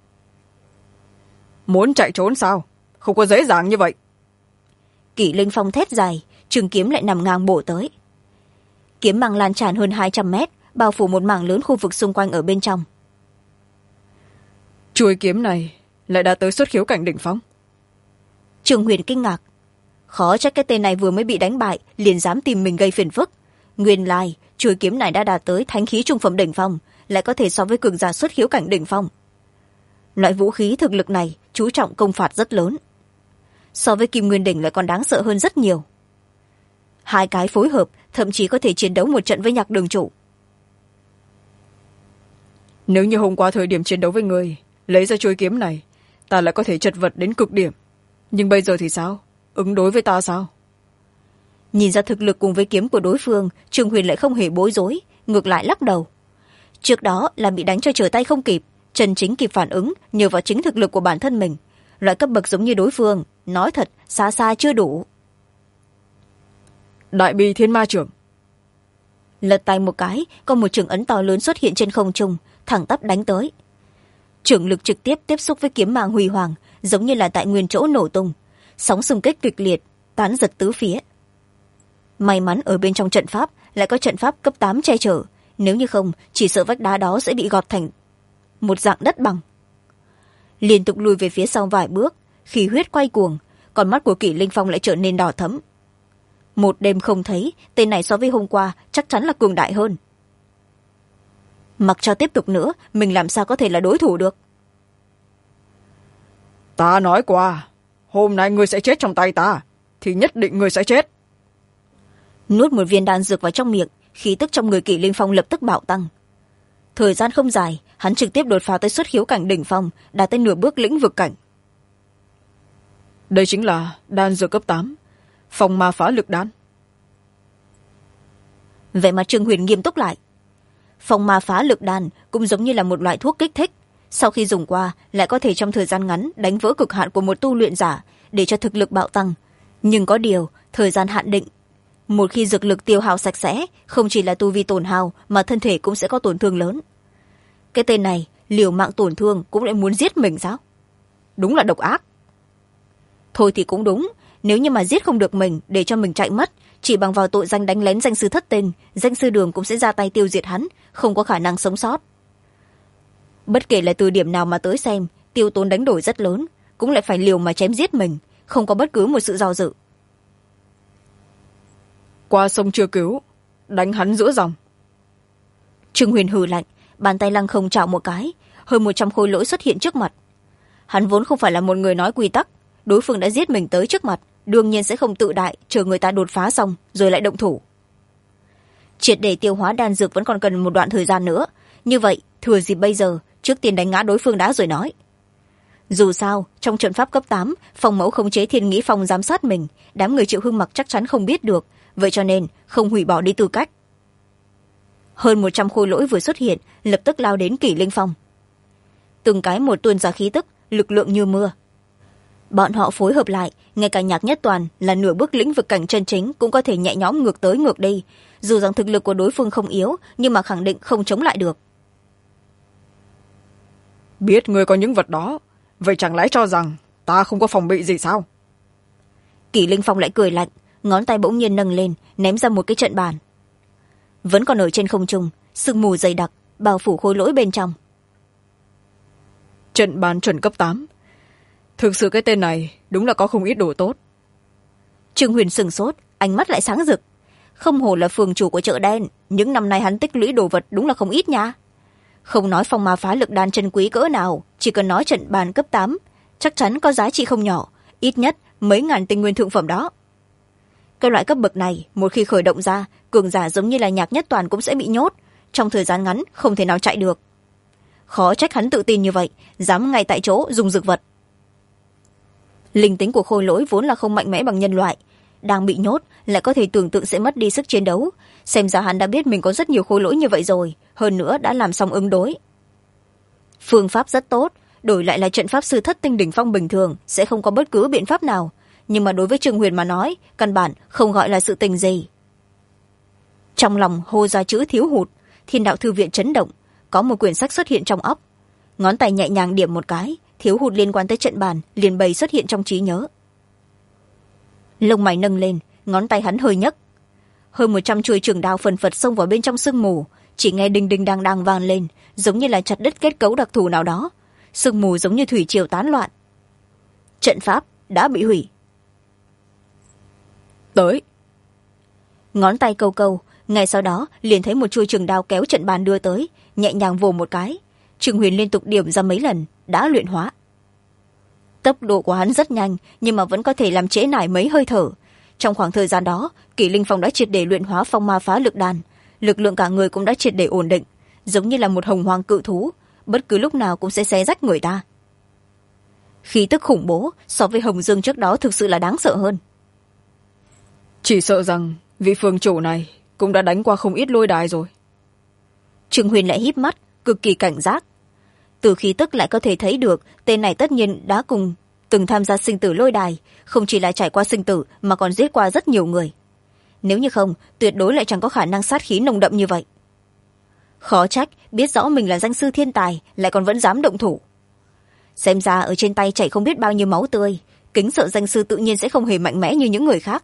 Muốn chạy trốn sao? Không có dễ dàng như vậy. Kỷ Linh Phong thét dài, trường kiếm lại nằm ngang bổ tới. Kiếm mang lan tràn hơn 200 mét, bao phủ một mảng lớn khu vực xung quanh ở bên trong. Chuôi kiếm này lại đã tới xuất khiếu cảnh đỉnh phong. Trương Huyền kinh ngạc. Khó trách cái tên này vừa mới bị đánh bại liền dám tìm mình gây phiền phức. Nguyên lai chuôi kiếm này đã đạt tới thánh khí trung phẩm đỉnh phong, lại có thể so với cường giả xuất khiếu cảnh đỉnh phong. Loại vũ khí thực lực này chú trọng công phạt rất lớn, so với Kim Nguyên đỉnh lại còn đáng sợ hơn rất nhiều. Hai cái phối hợp thậm chí có thể chiến đấu một trận với Nhạc Đường chủ. Nếu như hôm qua thời điểm chiến đấu với người lấy ra chuôi kiếm này, ta lại có thể chật vật đến cực điểm, nhưng bây giờ thì sao? Ứng đối với ta sao? Nhìn ra thực lực cùng với kiếm của đối phương, Trương Huyền lại không hề bối rối, ngược lại lắc đầu. Trước đó là bị đánh cho trở tay không kịp, chân chính kịp phản ứng nhờ vào chính thực lực của bản thân mình. Loại cấp bậc giống như đối phương, nói thật xa xa chưa đủ. Đại bi thiên ma trưởng. lật tay một cái, có một trường ấn to lớn xuất hiện trên không trung, thẳng tắp đánh tới. Trường lực trực tiếp tiếp xúc với kiếm mang huy hoàng, giống như là tại nguyên chỗ nổ tung, sóng xung kích kịch liệt, tán giật tứ phía. May mắn ở bên trong trận pháp lại có trận pháp cấp 8 che chở, nếu như không chỉ sợ vách đá đó sẽ bị gọt thành một dạng đất bằng. Liên tục lùi về phía sau vài bước, khí huyết quay cuồng, con mắt của Kỷ Linh Phong lại trở nên đỏ thẫm. Một đêm không thấy, tên này so với hôm qua chắc chắn là cường đại hơn. Mặc cho tiếp tục nữa, mình làm sao có thể là đối thủ được. Ta nói qua, hôm nay ngươi sẽ chết trong tay ta, thì nhất định ngươi sẽ chết. Nuốt một viên đan dược vào trong miệng, khí tức trong người Kỷ Linh Phong lập tức bạo tăng. Thời gian không dài, hắn trực tiếp đột phá tới xuất khiếu cảnh đỉnh phong, đạt tới nửa bước lĩnh vực cảnh. Đây chính là đan dược cấp 8, phong ma phá lực đan. Vẻ mặt Trương Huyền nghiêm túc lại. Phong ma phá lực đan cũng giống như là một loại thuốc kích thích, sau khi dùng qua lại có thể trong thời gian ngắn đánh vỡ cực hạn của một tu luyện giả, để cho thực lực bạo tăng. Nhưng có điều thời gian hạn định, một khi dược lực tiêu hao sạch sẽ, không chỉ là tu vi tổn hao mà thân thể cũng sẽ có tổn thương lớn. Cái tên này liều mạng tổn thương cũng lại muốn giết mình sao? Đúng là độc ác. Thôi thì cũng đúng, nếu như mà giết không được mình để cho mình chạy mất, chỉ bằng vào tội danh đánh lén danh sư thất tình, danh sư Đường cũng sẽ ra tay tiêu diệt hắn, không có khả năng sống sót. Bất kể là từ điểm nào mà tới xem, tiêu tốn đánh đổi rất lớn, cũng lại phải liều mà chém giết mình, không có bất cứ một sự do dự. Qua sông chưa cứu, đánh hắn giữa dòng. Trương Huyền hừ lạnh, bàn tay lăng không chảo một cái, hơn 100 khối lỗi xuất hiện trước mặt. Hắn vốn không phải là một người nói quy tắc, đối phương đã giết mình tới trước mặt, đương nhiên sẽ không tự đại chờ người ta đột phá xong rồi lại động thủ. Triệt để tiêu hóa đan dược vẫn còn cần một đoạn thời gian nữa, như vậy thừa dịp bây giờ trước tiên đánh ngã đối phương đã rồi nói. Dù sao trong trận pháp cấp 8, phòng mẫu khống chế Thiên Nghĩ Phong giám sát mình, đám người Triệu Hưng Mặc chắc chắn không biết được, vậy cho nên không hủy bỏ đi tư cách. Hơn 100 khối lỗi vừa xuất hiện, lập tức lao đến Kỷ Linh Phong. Từng cái một tuôn ra khí tức, lực lượng như mưa. Bọn họ phối hợp lại, ngay cả Nhạc Nhất Toàn là nửa bước lĩnh vực cảnh chân chính cũng có thể nhẹ nhõm ngược tới ngược đi. Dù rằng thực lực của đối phương không yếu, nhưng mà khẳng định không chống lại được. Biết ngươi có những vật đó, vậy chẳng lẽ cho rằng ta không có phòng bị gì sao? Kỷ Linh Phong lại cười lạnh, ngón tay bỗng nhiên nâng lên, ném ra một cái trận bàn. Vẫn còn ở trên không trung, sương mù dày đặc bao phủ khối lỗi bên trong. Trận bàn chuẩn cấp 8. Thực sự cái tên này đúng là có không ít đồ tốt. Trương Huyền sừng sốt, ánh mắt lại sáng rực. Không hổ là phường chủ của chợ đen, những năm nay hắn tích lũy đồ vật đúng là không ít nha. Không nói phong ma phá lực đan chân quý cỡ nào, chỉ cần nói trận bàn cấp 8, chắc chắn có giá trị không nhỏ, ít nhất mấy ngàn tinh nguyên thượng phẩm đó. Cái loại cấp bậc này một khi khởi động ra, cường giả giống như là Nhạc Nhất Toàn cũng sẽ bị nhốt, trong thời gian ngắn không thể nào chạy được. Khó trách hắn tự tin như vậy, dám ngay tại chỗ dùng dược vật. Linh tính của khôi lỗi vốn là không mạnh mẽ bằng nhân loại, đang bị nhốt lại có thể tưởng tượng sẽ mất đi sức chiến đấu, xem ra hắn đã biết mình có rất nhiều khôi lỗi như vậy rồi, hơn nữa đã làm xong ứng đối. Phương pháp rất tốt, đổi lại là trận pháp sư thất tinh đỉnh phong bình thường sẽ không có bất cứ biện pháp nào, nhưng mà đối với Trương Huyền mà nói, căn bản không gọi là sự tình gì. Trong lòng hô ra chữ thiếu hụt, Thiên Đạo Thư Viện chấn động, có một quyển sách xuất hiện trong óc, ngón tay nhẹ nhàng điểm một cái, thiếu hụt liên quan tới trận bàn liền bày xuất hiện trong trí nhớ. Lông mày nâng lên, ngón tay hắn hơi nhấc, hơn 100 chuôi trường đao phần phật xông vào bên trong sương mù, chỉ nghe đinh đinh đang đang vang lên, giống như là chặt đứt kết cấu đặc thù nào đó, sương mù giống như thủy triều tán loạn. Trận pháp đã bị hủy. Tới. Ngón tay câu câu, ngay sau đó liền thấy một chuôi trường đao kéo trận bàn đưa tới, nhẹ nhàng vồ một cái. Trương Huyền liên tục điểm ra mấy lần, đã luyện hóa. Tốc độ của hắn rất nhanh, nhưng mà vẫn có thể làm trễ nải mấy hơi thở. Trong khoảng thời gian đó, Kỷ Linh Phong đã triệt để luyện hóa phong ma phá lực đan, lực lượng cả người cũng đã triệt để ổn định, giống như là một hồng hoang cự thú, bất cứ lúc nào cũng sẽ xé rách người ta. Khí tức khủng bố so với Hồng Dương trước đó thực sự là đáng sợ hơn. Chỉ sợ rằng vị phường chủ này cũng đã đánh qua không ít lôi đài rồi. Trương Huyền lại híp mắt, cực kỳ cảnh giác. Từ khí tức lại có thể thấy được tên này tất nhiên đã từng tham gia sinh tử lôi đài, không chỉ là trải qua sinh tử mà còn giết qua rất nhiều người. nếu như không tuyệt đối lại chẳng có khả năng sát khí nồng đậm như vậy. Khó trách biết rõ mình là danh sư thiên tài lại còn vẫn dám động thủ. Xem ra ở trên tay chảy không biết bao nhiêu máu tươi, kính sợ danh sư tự nhiên sẽ không hề mạnh mẽ như những người khác.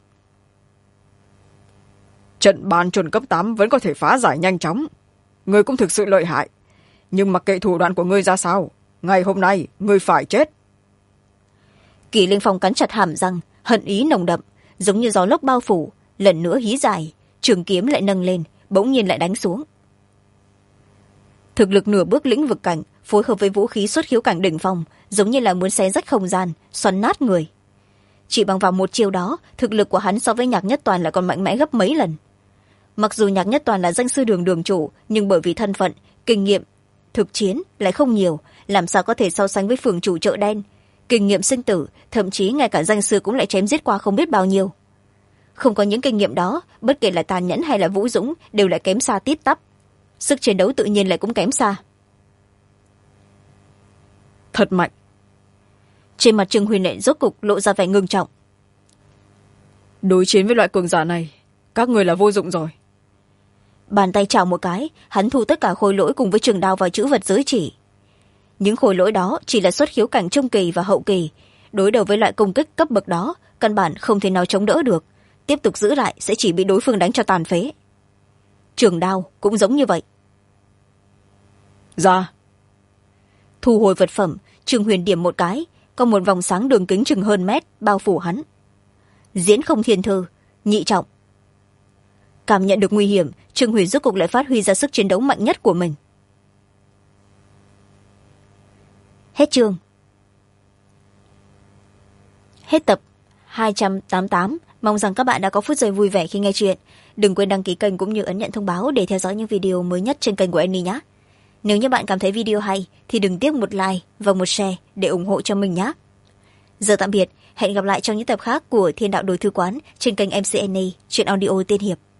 Trận bàn chuẩn cấp 8 vẫn có thể phá giải nhanh chóng. Ngươi cũng thực sự lợi hại, nhưng mặc kệ thủ đoạn của ngươi ra sao, ngày hôm nay ngươi phải chết. Kỷ linh phong cắn chặt hàm răng, hận ý nồng đậm, giống như gió lốc bao phủ, lần nữa hí dài, trường kiếm lại nâng lên, bỗng nhiên lại đánh xuống. Thực lực nửa bước lĩnh vực cảnh phối hợp với vũ khí xuất khiếu cảnh đỉnh phong, giống như là muốn xé rách không gian, xoắn nát người. Chỉ bằng vào một chiêu đó, thực lực của hắn so với Nhạc Nhất Toàn lại còn mạnh mẽ gấp mấy lần. Mặc dù Nhạc Nhất Toàn là danh sư đường chủ, nhưng bởi vì thân phận, kinh nghiệm thực chiến lại không nhiều, làm sao có thể so sánh với phường chủ chợ đen. Kinh nghiệm sinh tử, thậm chí ngay cả danh sư cũng lại chém giết qua không biết bao nhiêu. Không có những kinh nghiệm đó, bất kể là tàn nhẫn hay là vũ dũng đều lại kém xa tít tắp. Sức chiến đấu tự nhiên lại cũng kém xa. Thật mạnh. Trên mặt Trương Huy Nệ rốt cục lộ ra vẻ ngưng trọng. Đối chiến với loại cường giả này, các người là vô dụng rồi. Bàn tay chào một cái, hắn thu tất cả khối lỗi cùng với trường đao vào chữ vật giới chỉ. Những khối lỗi đó chỉ là xuất khiếu cảnh trung kỳ và hậu kỳ, đối đầu với loại công kích cấp bậc đó căn bản không thể nào chống đỡ được, tiếp tục giữ lại sẽ chỉ bị đối phương đánh cho tàn phế. Trường đao cũng giống như vậy. Ra. Thu hồi vật phẩm, Trương Huyền điểm một cái, có một vòng sáng đường kính chừng hơn mét bao phủ hắn. Diễn không thiên thư, nhị trọng. Cảm nhận được nguy hiểm, Trương Huyền rốt cục lại phát huy ra sức chiến đấu mạnh nhất của mình. Hết chương. Hết tập 288. Mong rằng các bạn đã có phút giây vui vẻ khi nghe chuyện. Đừng quên đăng ký kênh cũng như ấn nhận thông báo để theo dõi những video mới nhất trên kênh của Annie nhé. Nếu như bạn cảm thấy video hay thì đừng tiếc một like và một share để ủng hộ cho mình nhé. Giờ tạm biệt, hẹn gặp lại trong những tập khác của Thiên Đạo Đồi Thư Quán trên kênh MC Annie, truyện audio tiên hiệp.